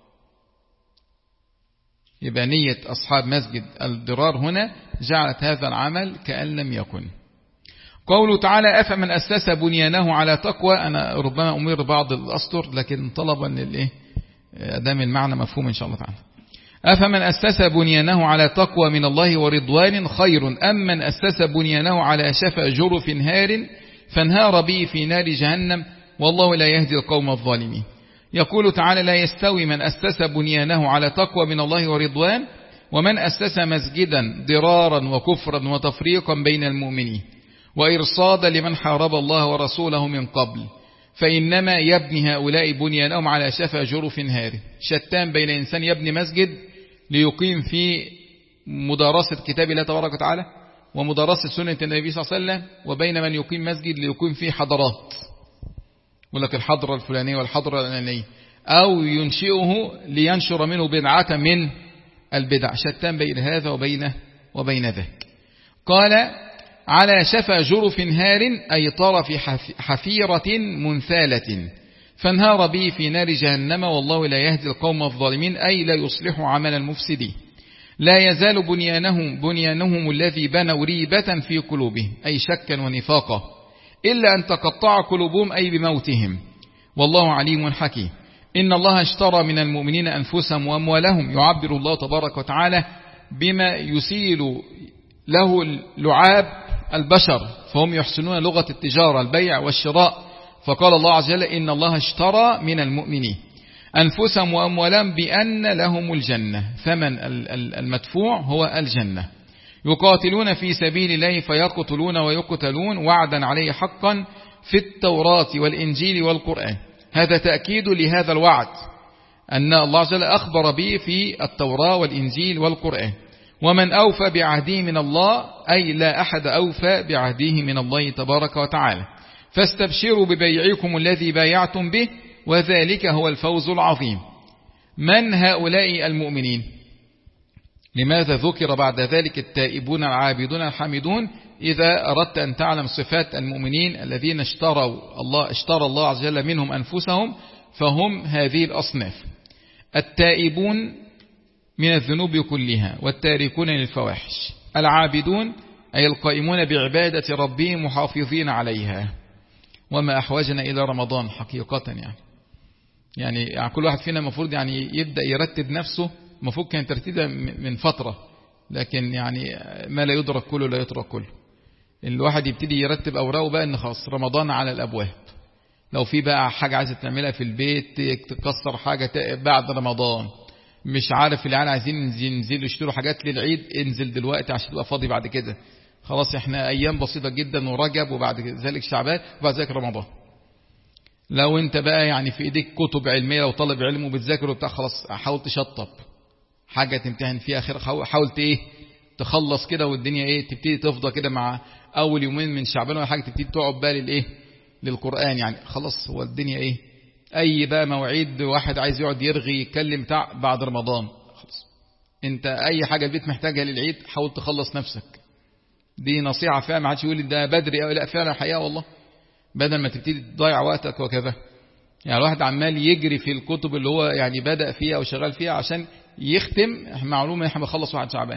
يبقى نية أصحاب مسجد الضرار هنا جعلت هذا العمل كأن لم يكن. قوله تعالى أفمن أسس بنيانه على تقوى. أنا ربما أمير بعض الأسطر لكن طلبا للإيه أدام المعنى مفهوم إن شاء الله تعالى. أفمن أسس بنيانه على تقوى من الله ورضوان خير أم من أسس بنيانه على شفا جرف هار فانهار به في نار جهنم والله لا يهدي القوم الظالمين. يقول تعالى لا يستوي من أسس بنيانه على تقوى من الله ورضوان ومن أسس مسجدا ضرارا وكفرا وتفريقا بين المؤمنين وإرصادا لمن حارب الله ورسوله من قبل فإنما يبني هؤلاء بنيانهم على شفا جرف هار. شتان بين إنسان يبني مسجد ليقيم في مدارسة كتاب الله تبارك وتعالى ومدارسة سنة النبي صلى الله عليه وسلم وبين من يقيم مسجد ليقيم فيه حضارات يقول لك الحضرة الفلانية والحضرة الفلانية أو ينشئه لينشر منه بدعة من البدع. شتان بين هذا وبين وبين ذاك. قال على شفا جرف هار أي طرف حفيرة منثالة فانهار به في نار جهنم والله لا يهدي القوم الظالمين أي لا يصلح عمل المفسدين. لا يزال بنيانهم بنيانهم الذي بنوا ريبة في قلوبهم أي شكا ونفاقا إلا أن تقطع قلوبهم أي بموتهم والله عليم حكيم. إن الله اشترى من المؤمنين أنفسهم وأموالهم. يعبر الله تبارك وتعالى بما يسيل له لعاب البشر فهم يحسنون لغة التجارة البيع والشراء. فقال الله عز وجل إن الله اشترى من المؤمنين أنفسهم وأموالهم بأن لهم الجنة. ثمن المدفوع هو الجنة. يقاتلون في سبيل الله فيقتلون ويقتلون وعدا عليه حقا في التوراة والإنجيل والقرآن. هذا تأكيد لهذا الوعد أن الله عز وجل أخبر به في التوراة والإنجيل والقرآن. ومن أوفى بعهده من الله أي لا أحد أوفى بعهده من الله تبارك وتعالى. فاستبشروا ببيعكم الذي بايعتم به وذلك هو الفوز العظيم. من هؤلاء المؤمنين؟ لماذا ذكر بعد ذلك التائبون العابدون الحامدون؟ إذا أردت أن تعلم صفات المؤمنين الذين اشتروا الله اشترى الله عز وجل منهم أنفسهم فهم هذه الأصناف: التائبون من الذنوب كلها والتاركون للفواحش، العابدون أي القائمون بعبادة ربهم محافظين عليها. وما أحوجنا إلى رمضان حقيقة يعني يعني, يعني كل واحد فينا المفروض يعني يبدأ يرتب نفسه. المفروض كان ترتيبه من فترة لكن يعني ما لا يدرك كله لا يترك كله. الواحد يبتدي يرتب أوراقه بقى إن خلاص رمضان على الأبواب. لو في بقى حاجة عايزة تعملها في البيت تكسر حاجة بعد رمضان مش عارف العيال عايزين ينزلوا يشتروا حاجات للعيد انزل دلوقتي عشان تبقى فاضي بعد كده. خلاص احنا ايام بسيطة جدا ورجب وبعد ذلك شعبان وبعد ذلك رمضان. لو انت بقى يعني في ايديك كتب علمية وطالب علم وبتذاكر وبتاع خلاص حاول تشطب حاجة تمتحن فيها خير. حاولت ايه تخلص كده والدنيا ايه تبتدي تفضى كده مع اول يومين من شعبان ولا حاجة، تبتدي تقعد بقى للايه للقرآن يعني. خلاص هو الدنيا ايه اي بقى مواعيد واحد عايز يقعد يرغي يتكلم بتاع بعد رمضان خلاص. انت اي حاجة البيت محتاجها للعيد حاول تخلص نفسك. دي نصيحة فعلا، ما حدش يقول ده بدري او لا، فعلا حقيقة والله، بدل ما تبتدي تضيع وقتك وكذا. يعني الواحد عمال يجري في الكتب اللي هو يعني بدأ فيها او شغال فيها عشان يختم، معلومة احنا بنخلص واحد شعبان،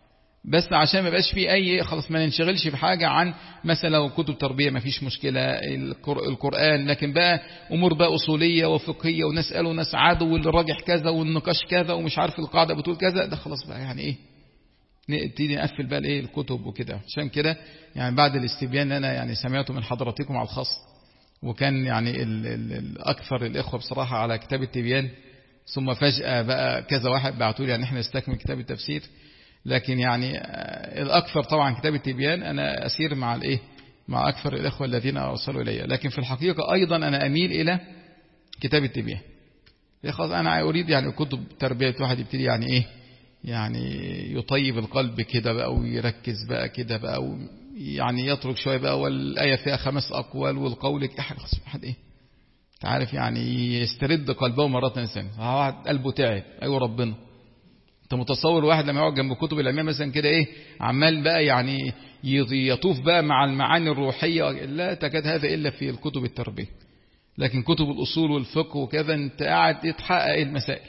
بس عشان ما يبقاش في اي خلاص ما ننشغلش في حاجة عن مثلا لو كتب تربية ما فيش مشكلة القرآن، لكن بقى امور بقى اصولية وفقهية وناس قالوا ناس عادوا والراجح كذا والنقاش كذا ومش عارف القاعدة بتقول كذا، ده خلاص بقى يعني ايه نبتدي نقفل بقى الايه الكتب وكده. عشان كده يعني بعد الاستبيان اللي انا يعني سمعته من حضراتكم على الخاص، وكان يعني ال ال الاكثر الاخوه بصراحه على كتاب التبيان، ثم فجأة بقى كذا واحد بعتوا لي يعني احنا نستكمل كتاب التفسير، لكن يعني الاكثر طبعا كتاب التبيان انا اسير مع الايه مع اكثر الاخوه الذين ارسلوا الي، لكن في الحقيقه ايضا انا اميل الى كتاب التبيان. خلاص انا اريد يعني كتب تربيه واحد يبتدي يعني ايه يعني يطيب القلب كده بقى ويركز بقى كده بقى يعني يترك شويه بقى والآية فيها خمس أقوال والقول خلاص واحد ايه تعرف يعني يسترد قلبه مرة ثانية. واحد قلبه تعب ايوه ربنا، انت متصور واحد لما يقعد جنب كتب العلمية مثلا كده ايه عمال بقى يعني يطوف بقى مع المعاني الروحية، لا تكاد هذا إلا في الكتب التربية، لكن كتب الأصول والفقه وكذا انت قاعد تتحقق المسائل،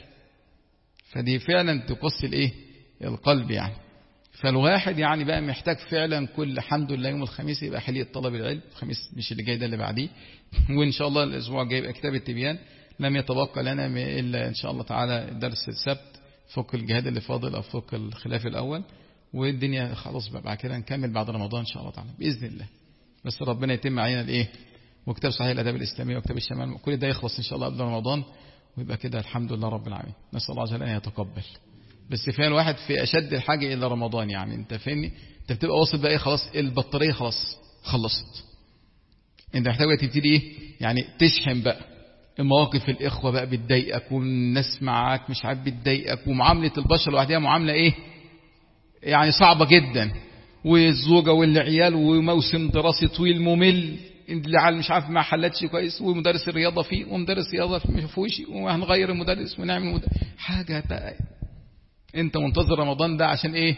فدي فعلا تقص الايه القلب يعني. فالواحد يعني بقى محتاج فعلا كل الحمد لله يوم الخميس يبقى حلية طلب العلم، الخميس مش اللي جاي ده اللي بعديه، وإن شاء الله الأسبوع الجاي يبقى كتاب التبيان. لم يتبقى لنا إلا إن شاء الله تعالى درس السبت فوق الجهاد اللي فاضل أو فوق الخلاف الأول، والدنيا خلاص بقى بعد كده نكمل بعد رمضان إن شاء الله تعالى بإذن الله. بس ربنا يتم علينا الإيه وكتاب صحيح الأداب الإسلامي وكتاب الشمال كل ده يخلص إن شاء الله قبل رمضان، ويبقى كده الحمد لله رب العالمين. نسأل الله عز وجل أن يتقبل. بس فعلا الواحد في أشد الحاجة إلى رمضان يعني، أنت فاهمني، أنت بتبقى واصل بقى إيه خلاص البطارية خلاص خلصت، أنت محتاج تبتدي إيه يعني تشحن بقى. المواقف الإخوة بقى بتضايقك والناس معاك مش عارف بتضايقك، ومعاملة البشر لوحدها معاملة إيه يعني صعبة جدا، والزوجة والعيال وموسم دراسي طويل ممل اللي على مش عارف ما حلتش كويس، ومدرس الرياضة فيه ومدرس الرياضة فيه مش فيهوش، وهنغير المدرس ونعمل مدرس. حاجة بقى انت منتظر رمضان ده عشان ايه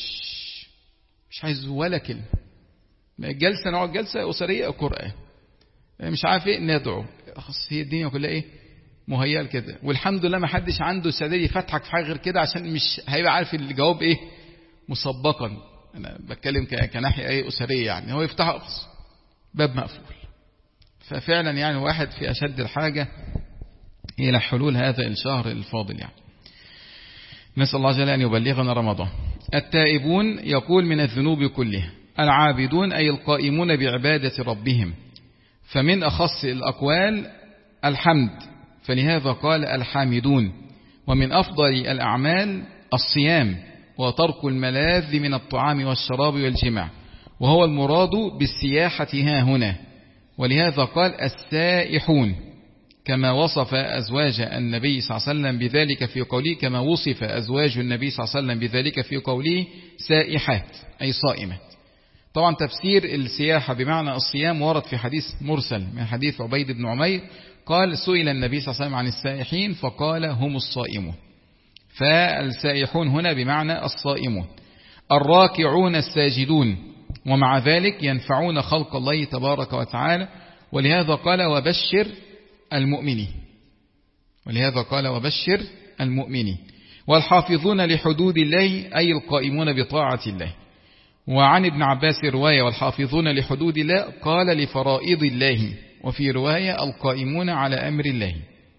مش عايز ولا كلمة، جلسة نقعد جلسة أسرية قرآن مش عارف ايه ندعو، خلاص هي الدنيا كلها ايه مهيئة كده، والحمد لله ما حدش عنده سداد يفتحك في حاجة غير كده عشان مش هيبقى عارف الجواب ايه مسبقا. انا بتكلم كناحية ايه أسرية يعني، هو يفتح باب مقفول. ففعلا يعني واحد في أشد الحاجة إلى حلول هذا الشهر الفاضل يعني. نسأل الله جل أن يبلغنا رمضان. التائبون يقول من الذنوب كلها، العابدون أي القائمون بعبادة ربهم، فمن أخص الأقوال الحمد، فلهذا قال الحامدون. ومن أفضل الأعمال الصيام وترك الملاذ من الطعام والشراب والجماع، وهو المراد بالسياحة ها هنا، ولهذا قال السائحون، كما وصف أزواج النبي صلى الله عليه وسلم بذلك في قوله، كما وصف أزواج النبي صلى الله عليه وسلم بذلك في قوله سائحات أي صائمات. طبعا تفسير السياحة بمعنى الصيام ورد في حديث مرسل من حديث عبيد بن عمير قال سئل النبي صلى الله عليه وسلم عن السائحين فقال هم الصائمون، فالسائحون هنا بمعنى الصائمون. الراكعون الساجدون، ومع ذلك ينفعون خلق الله تبارك وتعالى، ولهذا قال وبشر المؤمنين، ولهذا قال وبشر المؤمنين. والحافظون لحدود الله أي القائمون بطاعة الله. وعن ابن عباس رواية والحافظون لحدود الله قال لفرائض الله، وفي رواية القائمون على أمر الله.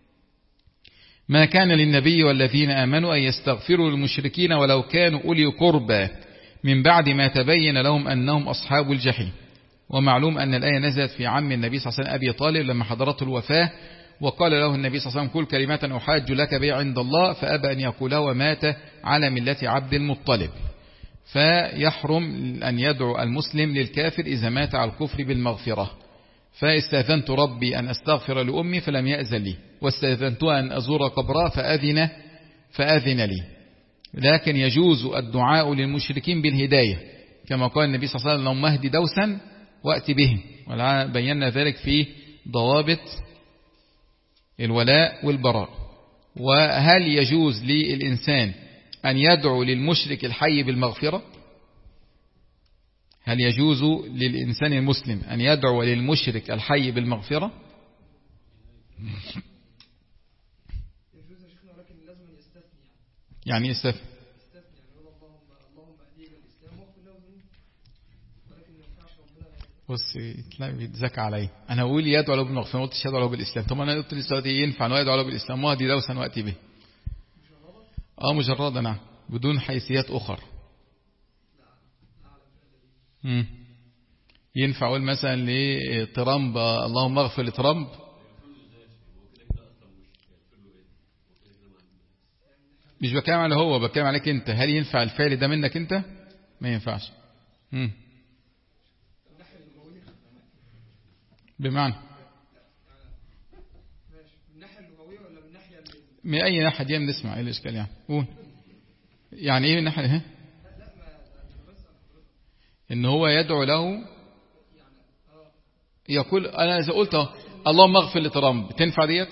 ما كان للنبي والذين آمنوا أن يستغفروا للمشركين ولو كانوا أولي قربى من بعد ما تبين لهم أنهم أصحاب الجحيم. ومعلوم أن الآية نزلت في عم النبي صلى الله عليه وسلم أبي طالب لما حضرته الوفاة، وقال له النبي صلى الله عليه وسلم كل كلمة أحاج لك بها عند الله، فأبى أن يقولها ومات على ملة عبد المطلب. فيحرم أن يدعو المسلم للكافر إذا مات على الكفر بالمغفرة. فاستأذنت ربي أن أستغفر لأمي فلم يأذن لي، واستأذنت أن أزور قبرها فأذن فأذن لي. لكن يجوز الدعاء للمشركين بالهداية كما قال النبي صلى الله عليه وسلم: اللهم اهد دوسا وأت بهم. وبينا ذلك في ضوابط الولاء والبراء. وهل يجوز للإنسان أن يدعو للمشرك الحي بالمغفرة؟ هل يجوز للإنسان المسلم أن يدعو للمشرك الحي بالمغفرة؟ يعني يستثني. بص تلاقي بيتزكى علي، انا اقول يدعو له بالمغفرة، ما قلتش يدعو له بالاسلام. طب انا قلت دلوقتي ينفع انه يدعو له بالاسلام وهدي دوسا واتي به؟ اه مجرد نعم، بدون حيثيات اخرى. امم ينفع اقول مثلا لترامب اللهم اغفر لترامب؟ مش بكلم على هو، بكلم عليك انت. هل ينفع الفعل ده منك انت؟ ما ينفعش. امم بمعنى من أي ناحية دي نسمع إيه الإشكال يعني؟ قول يعني إيه من ناحية إيه؟ إن هو يدعو له يقول أنا إذا قلت اللهم اغفر لترامب تنفع ديت؟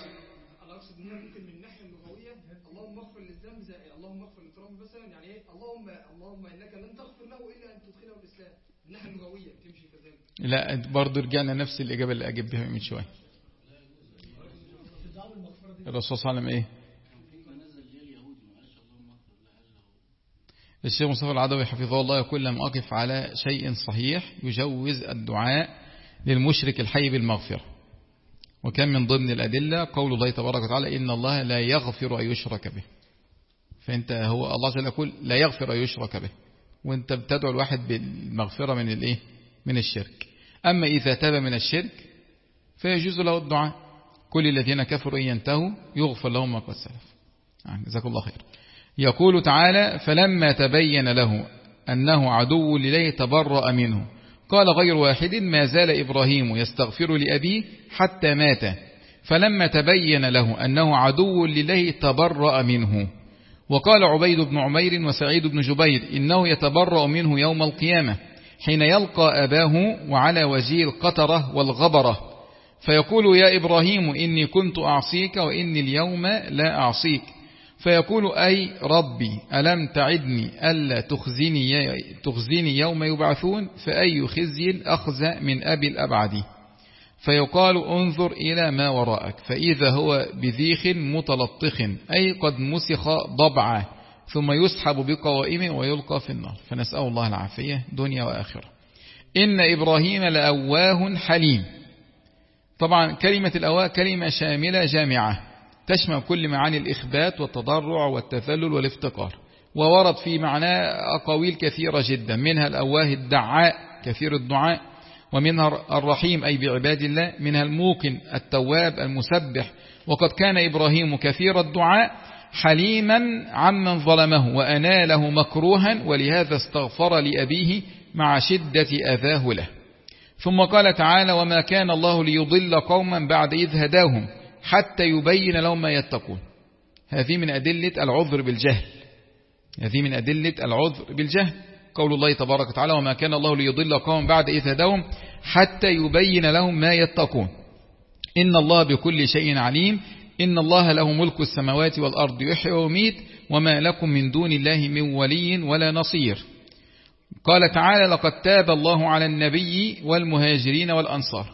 لا برضو رجعنا نفس الإجابة اللي أجيب بها من شوية. الرسول صلى الله عليه وسلم إيه؟ الشيخ مصطفى العدوي حفظه الله يقول: لم أقف على شيء صحيح يجوز الدعاء للمشرك الحي بالمغفرة. وكان من ضمن الأدلة قول الله تبارك وتعالى: إن الله لا يغفر أن يشرك به. فأنت هو الله جل يقول لا يغفر أن يشرك به، وانت بتدعو الواحد بالمغفرة من الإيه؟ من الشرك. أما إذا تاب من الشرك فيجوز له الدعاء: كل الذين كفروا إن ينتهوا يغفر لهم ما قد سلف. جزاك الله خير. يقول تعالى: فلما تبين له أنه عدو لله تبرأ منه. قال غير واحد: ما زال إبراهيم يستغفر لأبيه حتى مات، فلما تبين له أنه عدو لله تبرأ منه. وقال عبيد بن عمير وسعيد بن جبير: إنه يتبرأ منه يوم القيامة حين يلقى أباه وعلى وجه القترة والغبرة، فيقول: يا إبراهيم إني كنت أعصيك وإني اليوم لا أعصيك. فيقول: أي ربي ألم تعدني ألا تخزني, تخزني يوم يبعثون؟ فأي خزي أخزى من أبي الأبعد. فيقال: انظر إلى ما وراءك، فإذا هو بذيخ متلطخ أي قد مسخ ضبعه، ثم يسحب بقوائمه ويلقى في النار. فنسأل الله العافية دنيا وآخرة. إن إبراهيم لأواه حليم. طبعا كلمة الأواه كلمة شاملة جامعة تشمل كل معاني الإخبات والتضرع والتذلل والافتقار، وورد في معناه أقاويل كثيرة جدا، منها الأواه الدعاء كثير الدعاء، ومنها الرحيم أي بعباد الله، منها الموقن التواب المسبح. وقد كان إبراهيم كثير الدعاء حليما عمن ظلمه وأناله مكروها، ولهذا استغفر لأبيه مع شدة أذاه له. ثم قال تعالى: وما كان الله ليضل قوما بعد إذ هداهم حتى يبين لهم ما يتقون. هذه من أدلة العذر بالجهل، هذه من أدلة العذر بالجهل. قول الله تبارك وتعالى: وما كان الله ليضل قوما بعد إذ هداهم حتى يبين لهم ما يتقون. إن الله بكل شيء عليم. إن الله له ملك السماوات والأرض يحيي ويميت وما لكم من دون الله من ولي ولا نصير. قال تعالى: لقد تاب الله على النبي والمهاجرين والأنصار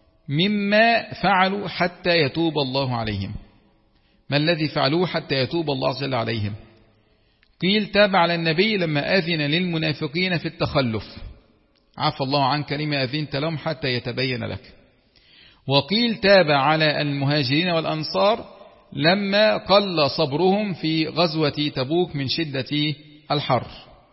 مما فعلوا حتى يتوب الله عليهم. ما الذي فعلوه حتى يتوب الله جل عليهم؟ قيل تاب على النبي لما أذن للمنافقين في التخلف، عفى الله عنك لما أذنت لهم حتى يتبين لك. وقيل تاب على المهاجرين والأنصار لما قل صبرهم في غزوة تبوك من شدة الحر.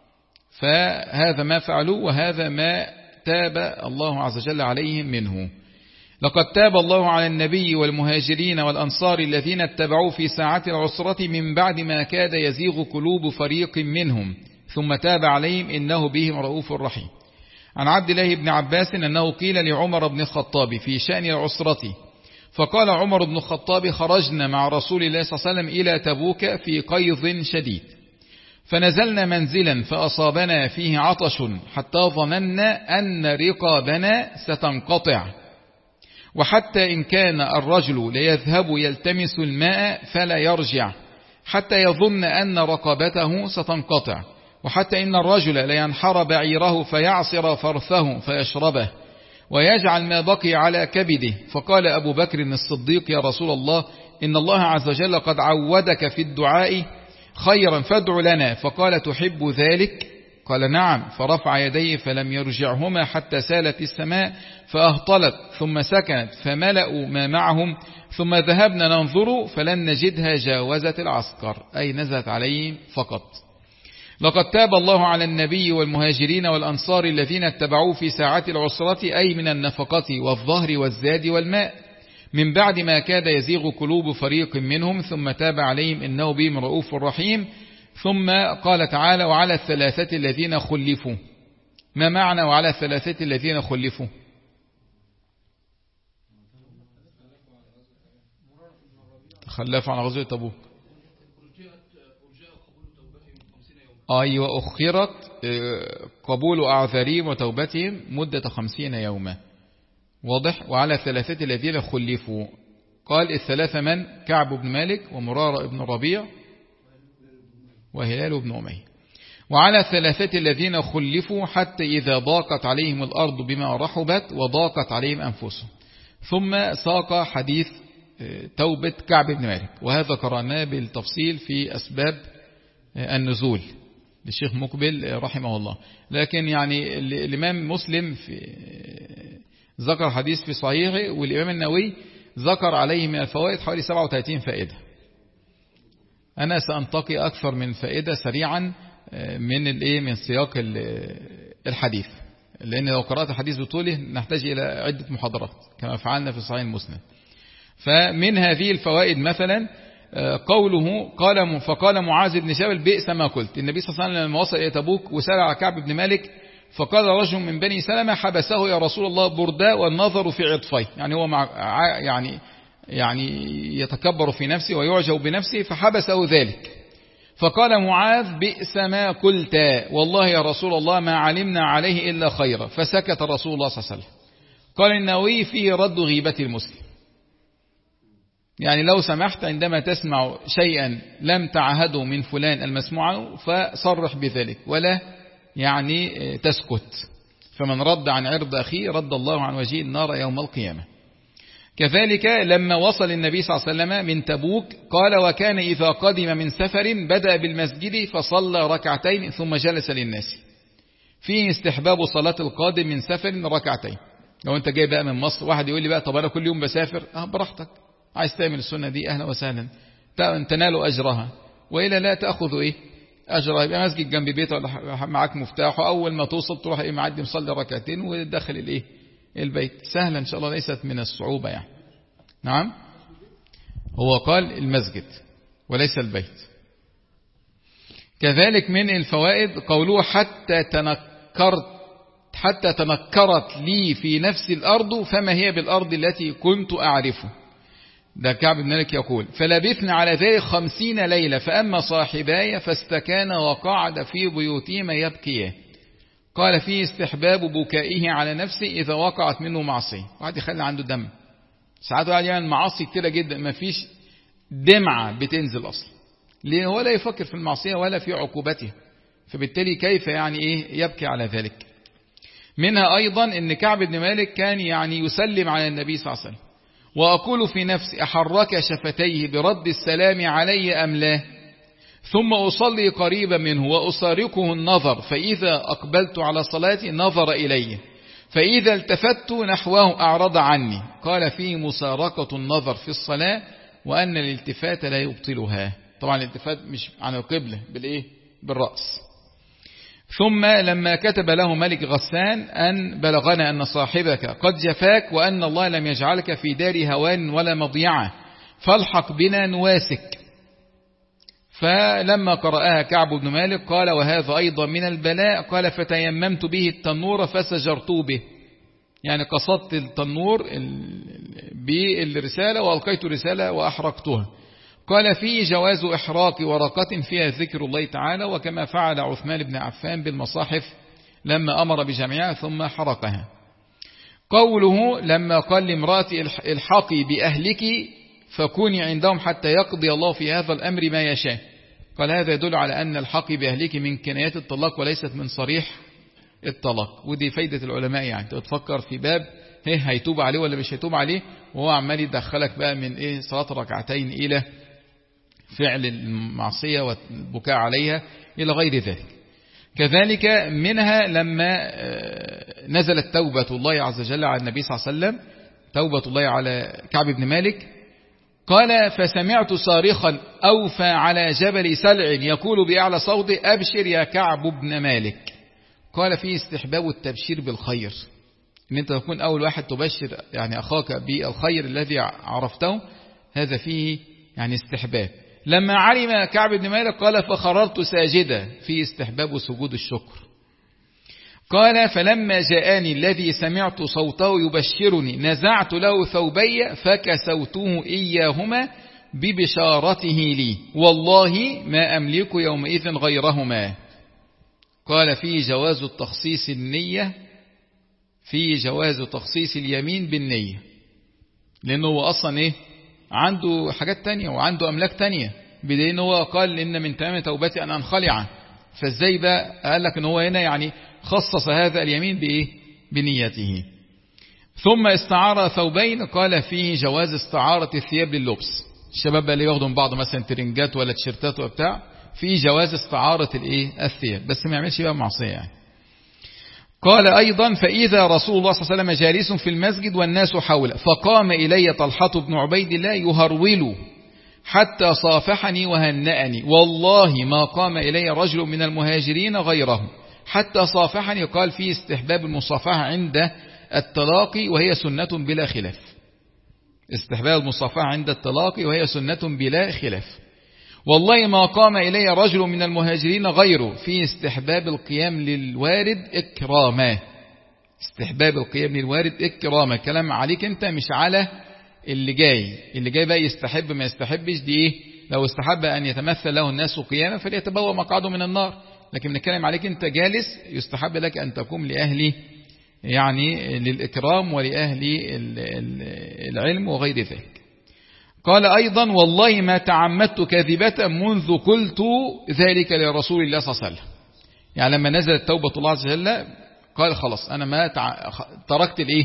فهذا ما فعلوا وهذا ما تاب الله عز وجل عليهم منه. لقد تاب الله على النبي والمهاجرين والأنصار الذين اتبعوا في ساعة العسرة من بعد ما كاد يزيغ قلوب فريق منهم ثم تاب عليهم إنه بهم رؤوف رحيم. عن عبد الله بن عباس أنه قيل لعمر بن الخطاب في شأن العسرة، فقال عمر بن الخطاب: خرجنا مع رسول الله صلى الله عليه وسلم إلى تبوك في قيظ شديد، فنزلنا منزلا فأصابنا فيه عطش حتى ظننا أن رقابنا ستنقطع، وحتى إن كان الرجل ليذهب يلتمس الماء فلا يرجع حتى يظن أن رقبته ستنقطع، وحتى إن الرجل لينحر بعيره فيعصر فرثه فيشربه ويجعل ما بقي على كبده. فقال أبو بكر الصديق: يا رسول الله، إن الله عز وجل قد عودك في الدعاء خيرا فادع لنا. فقال: تحب ذلك؟ قال: نعم. فرفع يديه فلم يرجعهما حتى سالت السماء فأهطلت ثم سكنت فملأوا ما معهم، ثم ذهبنا ننظر فلن نجدها جاوزت العسكر، أي نزلت عليهم فقط. لقد تاب الله على النبي والمهاجرين والأنصار الذين اتبعوه في ساعات العسرة، أي من النفقة والظهر والزاد والماء، من بعد ما كاد يزيغ قلوب فريق منهم، ثم تاب عليهم إنه بهم رؤوف رحيم. ثم قال تعالى: وعلى الثلاثة الذين خلفوا. ما معنى وعلى الثلاثة الذين خلفوا؟ تخلفوا عن غزوة تبوك. أيوة، أخرت قبول أعذارهم وتوبتهم مدة خمسين يوما. واضح. وعلى الثلاثة الذين خلفوا، قال الثلاثة من؟ كعب بن مالك ومرارة بن ربيع وهلال بن أمية. وعلى الثلاثة الذين خلفوا حتى إذا ضاقت عليهم الأرض بما رحبت وضاقت عليهم أنفسهم. ثم ساق حديث توبة كعب بن مالك، وهذا قرأناه بالتفصيل في أسباب النزول للشيخ مقبل رحمه الله. لكن يعني الإمام مسلم في ذكر حديث في صحيحه، والإمام النووي ذكر عليه من الفوائد حوالي سبعة وثلاثين فائدة. أنا سأنتقي أكثر من فائدة سريعا من الايه من سياق الحديث، لأن لو قرأت الحديث بطوله نحتاج إلى عدة محاضرات كما فعلنا في صحيح مسلم. فمن هذه الفوائد مثلا قوله: قال فقال معاذ بن جبل: بئس ما قلت. النبي صلى الله عليه وسلم لما وصل إلى تبوك وسأل على كعب بن مالك، فقال رجل من بني سلمة: حبسه يا رسول الله برداء والنظر في عطفيه. يعني هو مع يعني يعني يتكبر في نفسه ويعجب بنفسه فحبسه ذلك. فقال معاذ: بئس ما قلت، والله يا رسول الله ما علمنا عليه إلا خيرا. فسكت رسول الله صلى الله عليه وسلم. قال النووي: فيه رد غيبة المسلم. يعني لو سمحت عندما تسمع شيئا لم تعهده من فلان المسموع فصرح بذلك، ولا يعني تسكت. فمن رد عن عرض أخيه رد الله عن وجهه النار يوم القيامة. كذلك لما وصل النبي صلى الله عليه وسلم من تبوك قال: وكان إذا قدم من سفر بدأ بالمسجد فصلى ركعتين ثم جلس للناس. فيه استحباب صلاة القادم من سفر ركعتين. لو أنت جاي بقى من مصر، واحد يقول لي بقى: طب أنا كل يوم بسافر. أه براحتك، عايز تعمل السنة دي أهلا وسهلا، تنالوا أجرها، وإلا لا تأخذوا إيه أجرها. يبقى مسجد جنب بيته ولا معاك مفتاحه، أول ما توصل تروح إيه معدي مصلي ركعتين ودخل الإيه البيت. سهلا إن شاء الله، ليست من الصعوبة يعني. نعم، هو قال المسجد وليس البيت. كذلك من الفوائد قوله: حتى تنكرت حتى تنكرت لي في نفس الأرض فما هي بالأرض التي كنت أعرفه. ده كعب بن مالك يقول: فلبثنا على ذلك خمسين ليلة، فأما صاحباي فاستكان وقعد في بيوتهما يبكيان. قال: فيه استحباب بكائه على نفسه إذا وقعت منه معصية. واحد يخلي عنده دم، ساعات واحد يعمل معاصي كتيرة جدا ما فيش دمعة بتنزل أصلا، لأنه هو لا يفكر في المعصية ولا في عقوبته، فبالتالي كيف يعني إيه يبكي على ذلك. منها أيضا أن كعب بن مالك كان يعني يسلم على النبي صلى الله عليه وسلم: وأقول في نفسي أحرك شفتيه برد السلام علي أم لا، ثم أصلي قريبا منه وأسارقه النظر، فإذا أقبلت على صلاتي نظر إلي، فإذا التفت نحوه أعرض عني. قال: فيه مسارقة النظر في الصلاة، وأن الالتفات لا يبطلها. طبعا الالتفات مش عن القبلة، بالإيه؟ بالرأس. ثم لما كتب له ملك غسان أن بلغنا أن صاحبك قد جفاك، وأن الله لم يجعلك في دار هوان ولا مضيعة، فالحق بنا نواسك. فلما قرأها كعب بن مالك قال: وهذا أيضا من البلاء. قال: فتيممت به التنور فسجرت به، يعني قصدت التنور بالرسالة وألقيت الرسالة وأحرقتها. قال فيه جواز إحراق ورقة فيها ذكر الله تعالى، وكما فعل عثمان بن عفان بالمصاحف لما أمر بجمعها ثم حرقها. قوله لما قال لامرأتي الحقي بأهلك فكوني عندهم حتى يقضي الله في هذا الأمر ما يشاء، قال هذا يدل على أن الحقي بأهلك من كنايات الطلاق وليست من صريح الطلاق. ودي فايدة العلماء، يعني تفكر في باب هي هيتوب عليه ولا مش هيتوب عليه، وهو عمال يدخلك بقى من إيه صلاة ركعتين إلى فعل المعصية والبكاء عليها إلى غير ذلك. كذلك منها لما نزلت توبة الله عز وجل على النبي صلى الله عليه وسلم، توبة الله على كعب بن مالك، قال فسمعت صارخا أوفى على جبل سلع يقول بأعلى صوته أبشر يا كعب بن مالك. قال فيه استحباب التبشير بالخير، ان انت تكون اول واحد تبشر يعني اخاك بالخير الذي عرفته، هذا فيه يعني استحباب. لما علم كعب بن مالك قال فخررت ساجدا، فيه استحباب سجود الشكر. قال فلما جاءني الذي سمعت صوته يبشرني نزعت له ثوبي فكسوته إياهما ببشارته لي والله ما أملك يومئذ غيرهما. قال فيه جواز التخصيص النية، في جواز تخصيص اليمين بالنية، لأنه هو أصلا إيه عنده حاجات تانية وعنده أملاك تانية، بدين هو قال إن من تمام توبتي أن أنخلع، فازاي بقى قال لك إن هو هنا يعني خصص هذا اليمين بإيه بنيته. ثم استعار ثوبين، قال فيه جواز استعارة الثياب لللبس، الشباب اللي ياخدوا من بعض مثلا ترنجات ولا تيشيرتات وبتاع، في جواز استعارة الايه الثياب، بس ما يعملش بقى معصية يعني. قال أيضا فإذا رسول الله صلى الله عليه وسلم جالس في المسجد والناس حوله فقام إلي طلحة بن عبيد الله يهرول حتى صافحني وهنأني والله ما قام إلي رجل من المهاجرين غيره حتى صافحني. قال فيه استحباب المصافحة عند التلاقي وهي سنة بلا خلاف، استحباب المصافحة عند التلاقي وهي سنة بلا خلاف. والله ما قام إلي رجل من المهاجرين غيره، في استحباب القيام للوارد إكراما، استحباب القيام للوارد إكراما، كلام عليك أنت مش على اللي جاي، اللي جاي بقى يستحب ما يستحبش دي إيه، لو استحب أن يتمثل له الناس قياما فليتبوأ مقعده من النار، لكن نتكلم عليك أنت جالس يستحب لك أن تقوم لأهل يعني للإكرام ولأهل العلم وغير ذلك. قال أيضا والله ما تعمدت كذبة منذ قلت ذلك لرسول الله صلى الله عليه وسلم، يعني لما نزلت توبة الله عز وجل قال خلاص أنا ما تع... تركت الإيه،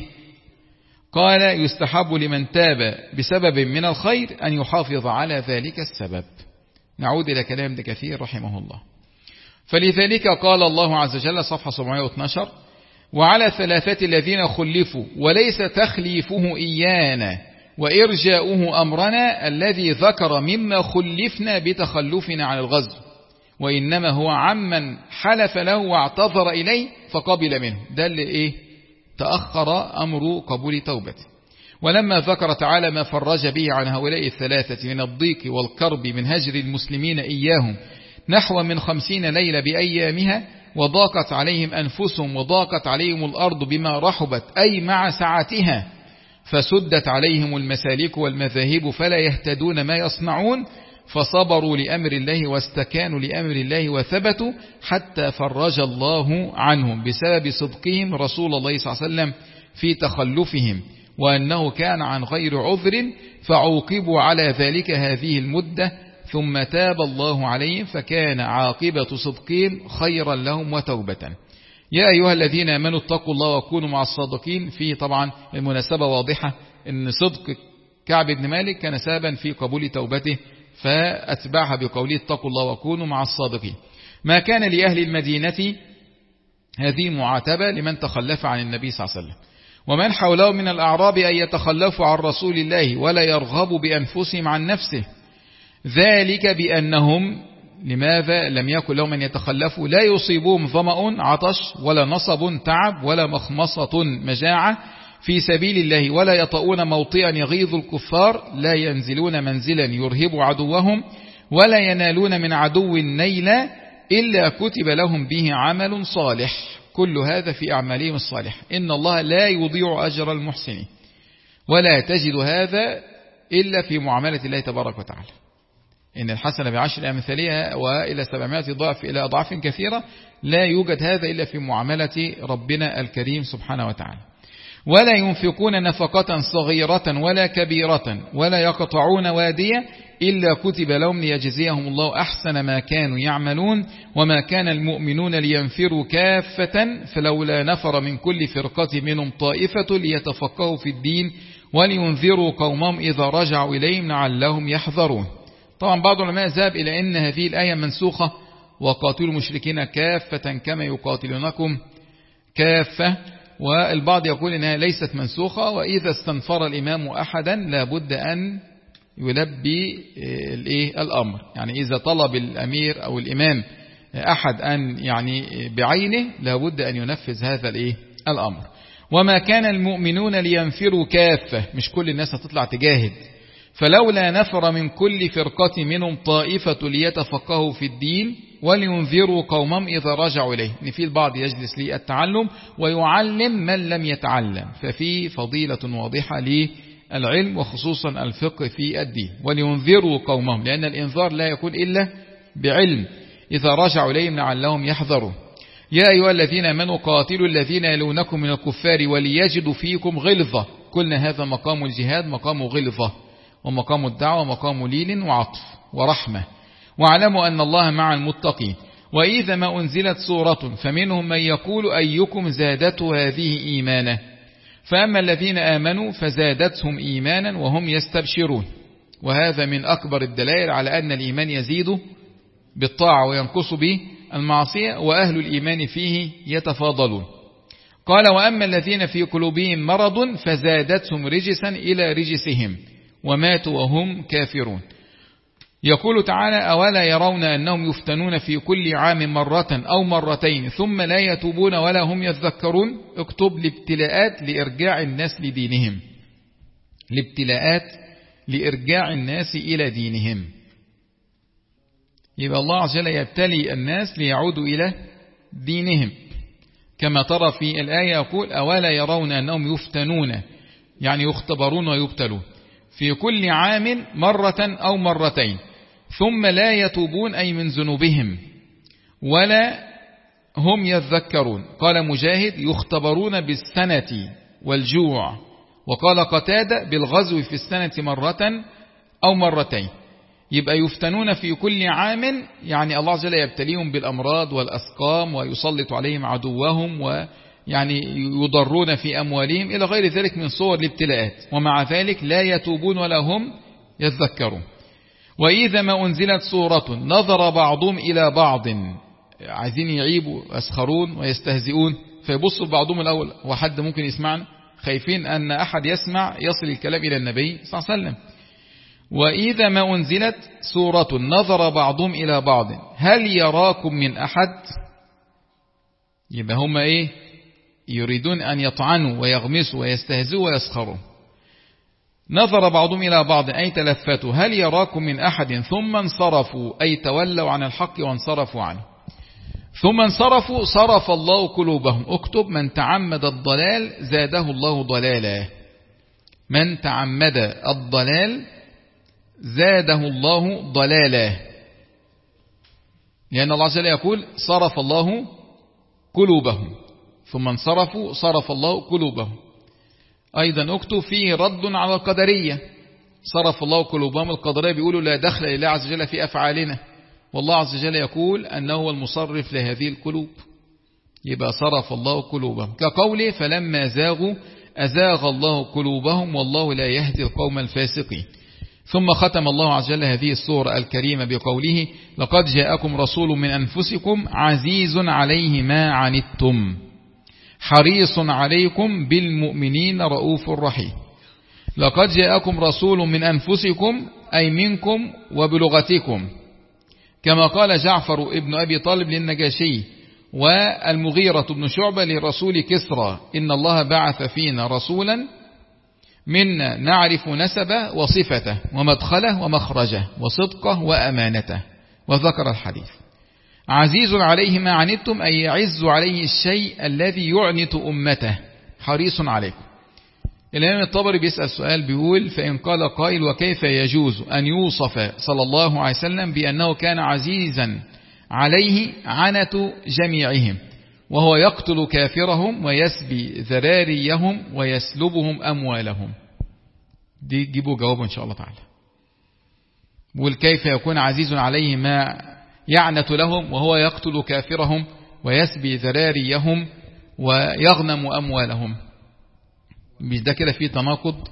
قال يستحب لمن تاب بسبب من الخير أن يحافظ على ذلك السبب. نعود إلى كلام ابن كثير رحمه الله. فلذلك قال الله عز وجل صفحة سبعمائة واثني عشر وعلى ثلاثة الذين خلفوا وليس تخليفه إيانا وإرجاؤه أمرنا الذي ذكر مما خلفنا بتخلفنا عن الغزو، وإنما هو عمن حلف له واعتذر إليه فقبل منه، ده اللي إيه تأخر أمر قبول توبته. ولما ذكر تعالى ما فرج به عن هؤلاء الثلاثة من الضيق والكرب من هجر المسلمين إياهم نحو من خمسين ليلة بأيامها وضاقت عليهم أنفسهم وضاقت عليهم الأرض بما رحبت أي مع سعتها فسدت عليهم المسالك والمذاهب فلا يهتدون ما يصنعون فصبروا لأمر الله واستكانوا لأمر الله وثبتوا حتى فرج الله عنهم بسبب صدقهم رسول الله صلى الله عليه وسلم في تخلفهم وأنه كان عن غير عذر فعوقبوا على ذلك هذه المدة ثم تاب الله عليهم فكان عاقبة صدقهم خيرا لهم وتوبة. يا أيها الذين آمنوا اتقوا الله وكونوا مع الصادقين. فيه طبعا المناسبة واضحة أن صدق كعب بن مالك كان سببا في قبول توبته فأتبعها بقوله اتقوا الله وكونوا مع الصادقين. ما كان لأهل المدينة هذه معاتبة لمن تخلف عن النبي صلى الله عليه وسلم ومن حوله من الأعراب أن يتخلفوا عن رسول الله ولا يرغبوا بأنفسهم عن نفسه، ذلك بأنهم لماذا لم يكن لهم أن يتخلفوا لا يصيبهم ظمأ عطش ولا نصب تعب ولا مخمصة مجاعة في سبيل الله ولا يطؤون موطئا يغيظ الكفار لا ينزلون منزلا يرهب عدوهم ولا ينالون من عدو نيلا إلا كتب لهم به عمل صالح، كل هذا في أعمالهم الصالح إن الله لا يضيع أجر المحسنين. ولا تجد هذا إلا في معاملة الله تبارك وتعالى. إن الحسنة بعشر أمثالها وإلى سبعمائة ضعف إلى أضعاف كثيرة، لا يوجد هذا إلا في معاملة ربنا الكريم سبحانه وتعالى. ولا ينفقون نفقة صغيرة ولا كبيرة ولا يقطعون وادية إلا كتب لهم ليجزيهم الله أحسن ما كانوا يعملون. وما كان المؤمنون لينفروا كافة فلولا نفر من كل فرقة منهم طائفة ليتفقهوا في الدين ولينذروا قومهم إذا رجعوا إليهم لعلهم يحذرون. طبعا بعض العلماء ذهب إلى أن هذه الآية منسوخة، وقاتلوا المشركين كافة كما يقاتلونكم كافة، والبعض يقول أنها ليست منسوخة، وإذا استنفر الإمام أحدا لابد أن يلبي الأمر، يعني إذا طلب الأمير أو الإمام أحد أن يعني بعينه لابد أن ينفذ هذا الأمر. وما كان المؤمنون لينفروا كافة، مش كل الناس هتطلع تجاهد، فلولا نفر من كل فرقة منهم طائفة ليتفقهوا في الدين ولينذروا قومهم إذا رجعوا إليه. إن في البعض يجلس للتعلم ويعلم من لم يتعلم، ففي فضيلة واضحة للعلم وخصوصا الفقه في الدين. ولينذروا قومهم، لأن الإنذار لا يكون إلا بعلم إذا رجعوا إليهم لعلهم يحذروا. يا أيها الذين آمنوا قاتلوا الذين يلونكم من الكفار وليجدوا فيكم غلظة. قلنا هذا مقام الجهاد، مقام غلظة، ومقام الدعوة مقام لين وعطف ورحمة. واعلموا أن الله مع المتقين. وإذا ما أنزلت سورة فمنهم من يقول أيكم زادته هذه إيمانا، فأما الذين آمنوا فزادتهم إيمانا وهم يستبشرون. وهذا من أكبر الدلائل على أن الإيمان يزيد بالطاعة وينقص بالمعصية، وأهل الإيمان فيه يتفاضلون. قال وأما الذين في قلوبهم مرض فزادتهم رجسا إلى رجسهم وماتوا وهم كافرون. يقول تعالى أولا يرون أنهم يفتنون في كل عام مرة أو مرتين ثم لا يتوبون ولا هم يذكرون. اكتب الابتلاءات لإرجاع الناس لدينهم، الابتلاءات لإرجاع الناس إلى دينهم. يبقى الله عز وجل يبتلي الناس ليعودوا إلى دينهم، كما ترى في الآية يقول أولا يرون أنهم يفتنون، يعني يختبرون ويبتلون في كل عام مرة أو مرتين ثم لا يتوبون أي من ذنوبهم ولا هم يذكرون. قال مجاهد يختبرون بالسنة والجوع، وقال قتادة بالغزو في السنة مرة أو مرتين. يبقى يفتنون في كل عام، يعني الله عز وجل يبتليهم بالأمراض والأسقام ويسلط عليهم عدوهم ويعني يضرون في أموالهم إلى غير ذلك من صور الابتلاءات، ومع ذلك لا يتوبون ولا هم يذكرون. وإذا ما أنزلت سورة نظر بعضهم إلى بعض، عايزين يعيبوا يسخرون ويستهزئون، فيبصوا بعضهم الأول وحد ممكن يسمعنا، خايفين أن أحد يسمع يصل الكلام إلى النبي صلى الله عليه وسلم. وإذا ما أنزلت سورة نظر بعضهم إلى بعض هل يراكم من أحد. يبقى هم إيه يريدون أن يطعنوا ويغمسوا ويستهزئوا ويسخروا. نظر بعضهم إلى بعض أي تلفتوا هل يراكم من أحد ثم انصرفوا أي تولوا عن الحق وانصرفوا عنه. ثم انصرفوا صرف الله قلوبهم. اكتب من تعمد الضلال زاده الله ضلالا، من تعمد الضلال زاده الله ضلالا، لأن الله عز وجل يقول صرف الله قلوبهم، ثم انصرفوا صرف الله قلوبهم. أيضا اكتب فيه رد على القدرية، صرف الله قلوبهم. القدرية بيقولوا لا دخل لله عز وجل في أفعالنا، والله عز وجل يقول أنه هو المصرف لهذه القلوب، يبقى صرف الله قلوبهم. كقوله فلما زاغوا أزاغ الله قلوبهم والله لا يهدي القوم الفاسقين. ثم ختم الله عز وجل هذه السورة الكريمة بقوله لقد جاءكم رسول من أنفسكم عزيز عليه ما عنتم حريص عليكم بالمؤمنين رؤوف رحيم. لقد جاءكم رسول من أنفسكم أي منكم وبلغتكم، كما قال جعفر ابن أبي طالب للنجاشي والمغيرة بن شعبة لرسول كسرى إن الله بعث فينا رسولا منا نعرف نسبه وصفته ومدخله ومخرجه وصدقه وأمانته، وذكر الحديث. عزيز عليه ما عنتم أي يعز عليه الشيء الذي يعنت أمته، حريص عليكم. الإمام الطبري بيسأل سؤال بيقول: فإن قال قائل وكيف يجوز أن يوصف صلى الله عليه وسلم بأنه كان عزيزا عليه عنة جميعهم وهو يقتل كافرهم ويسبي ذراريهم ويسلبهم أموالهم؟ دي جيبوا جواب إن شاء الله تعالى. بيقول: كيف يكون عزيز عليه ما يعنة لهم وهو يقتل كافرهم ويسبي ذراريهم ويغنم أموالهم؟ مش ده كده فيه تناقض؟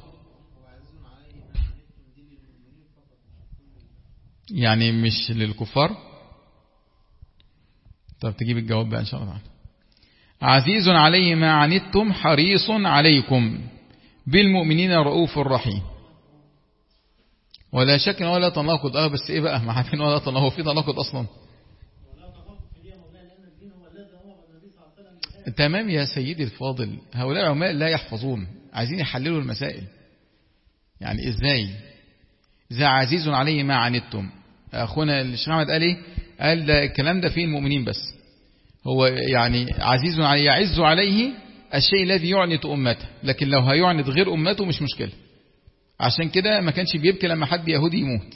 يعني مش للكفار؟ طب تجيب الجواب بقى إن شاء الله. عزيز عليه ما عنتم حريص عليكم بالمؤمنين رؤوف رحيم. ولا شك ان ولا تناقض. اه بس ايه بقى، ما عارفين ولا تناقض، هو في تناقض اصلا؟ تمام يا سيدي الفاضل، هؤلاء العلماء لا يحفظون، عايزين يحللوا المسائل. يعني ازاي إذا عزيز عليه ما عنتم؟ أخونا الشيخ أحمد قال إيه؟ قال ده الكلام ده فيه المؤمنين بس. هو يعني عزيز عليه يعز عليه الشيء الذي يعنت أمته، لكن لو هيعنت غير أمته مش مشكلة. عشان كده ما كانش بيبكي لما حد يهودي يموت،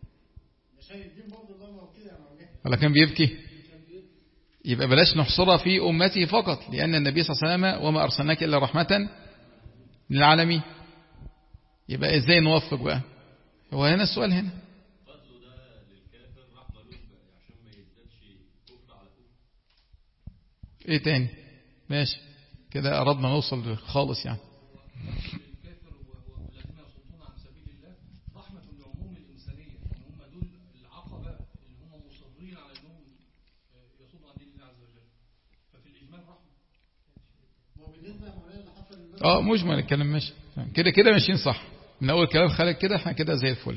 ولا كان بيبكي؟ يبقى بلاش نحصرها في أمتي فقط، لأن النبي صلى الله عليه وسلم وما أرسلناك إلا رحمة للعالمين. يبقى إزاي نوفق بقى؟ هو هنا السؤال هنا. ايه تاني؟ ماشي كده أردنا نوصل خالص يعني. اه مجمل الكلام ماشي كده كده ماشيين صح من اول كلام خالد كده، احنا كده زي الفل.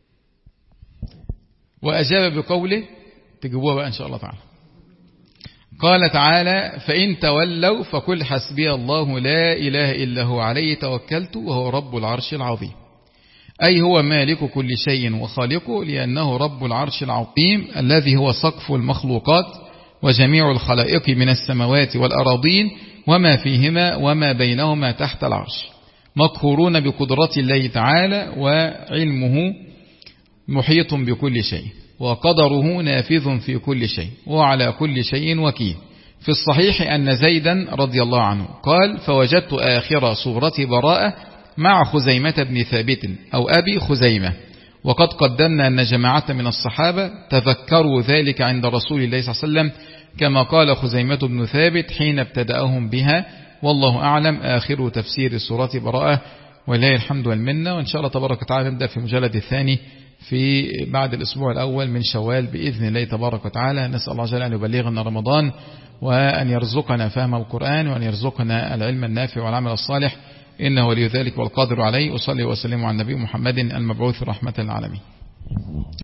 واجاب بقوله، تجيبوها بقى ان شاء الله تعالى. قال تعالى: فإن تولوا فقل حسبي الله لا إله إلا هو عليه توكلت وهو رب العرش العظيم. أي هو مالك كل شيء وخالقه، لأنه رب العرش العظيم الذي هو سقف المخلوقات وجميع الخلائق من السماوات والأراضين وما فيهما وما بينهما تحت العرش، مقهورون بقدرة الله تعالى، وعلمه محيط بكل شيء، وقدره نافذ في كل شيء، وعلى كل شيء وكيل. في الصحيح أن زيدا رضي الله عنه قال: فوجدت آخر سورة براءة مع خزيمة بن ثابت أو أبي خزيمة، وقد قدمنا أن جماعة من الصحابة تذكروا ذلك عند رسول الله صلى الله عليه وسلم، كما قال خزيمة بن ثابت حين ابتدأهم بها، والله أعلم. آخر تفسير سورة براءة، ولله الحمد والمنة. وإن شاء الله تبارك وتعالى نبدأ في المجلد الثاني في بعد الأسبوع الأول من شوال بإذن الله تبارك وتعالى. نسأل الله جل أن يبلغنا رمضان، وأن يرزقنا فهم القرآن، وأن يرزقنا العلم النافع والعمل الصالح، إنه ولي ذلك والقادر عليه. أصلي وسلم على النبي محمد المبعوث رحمة للعالمين.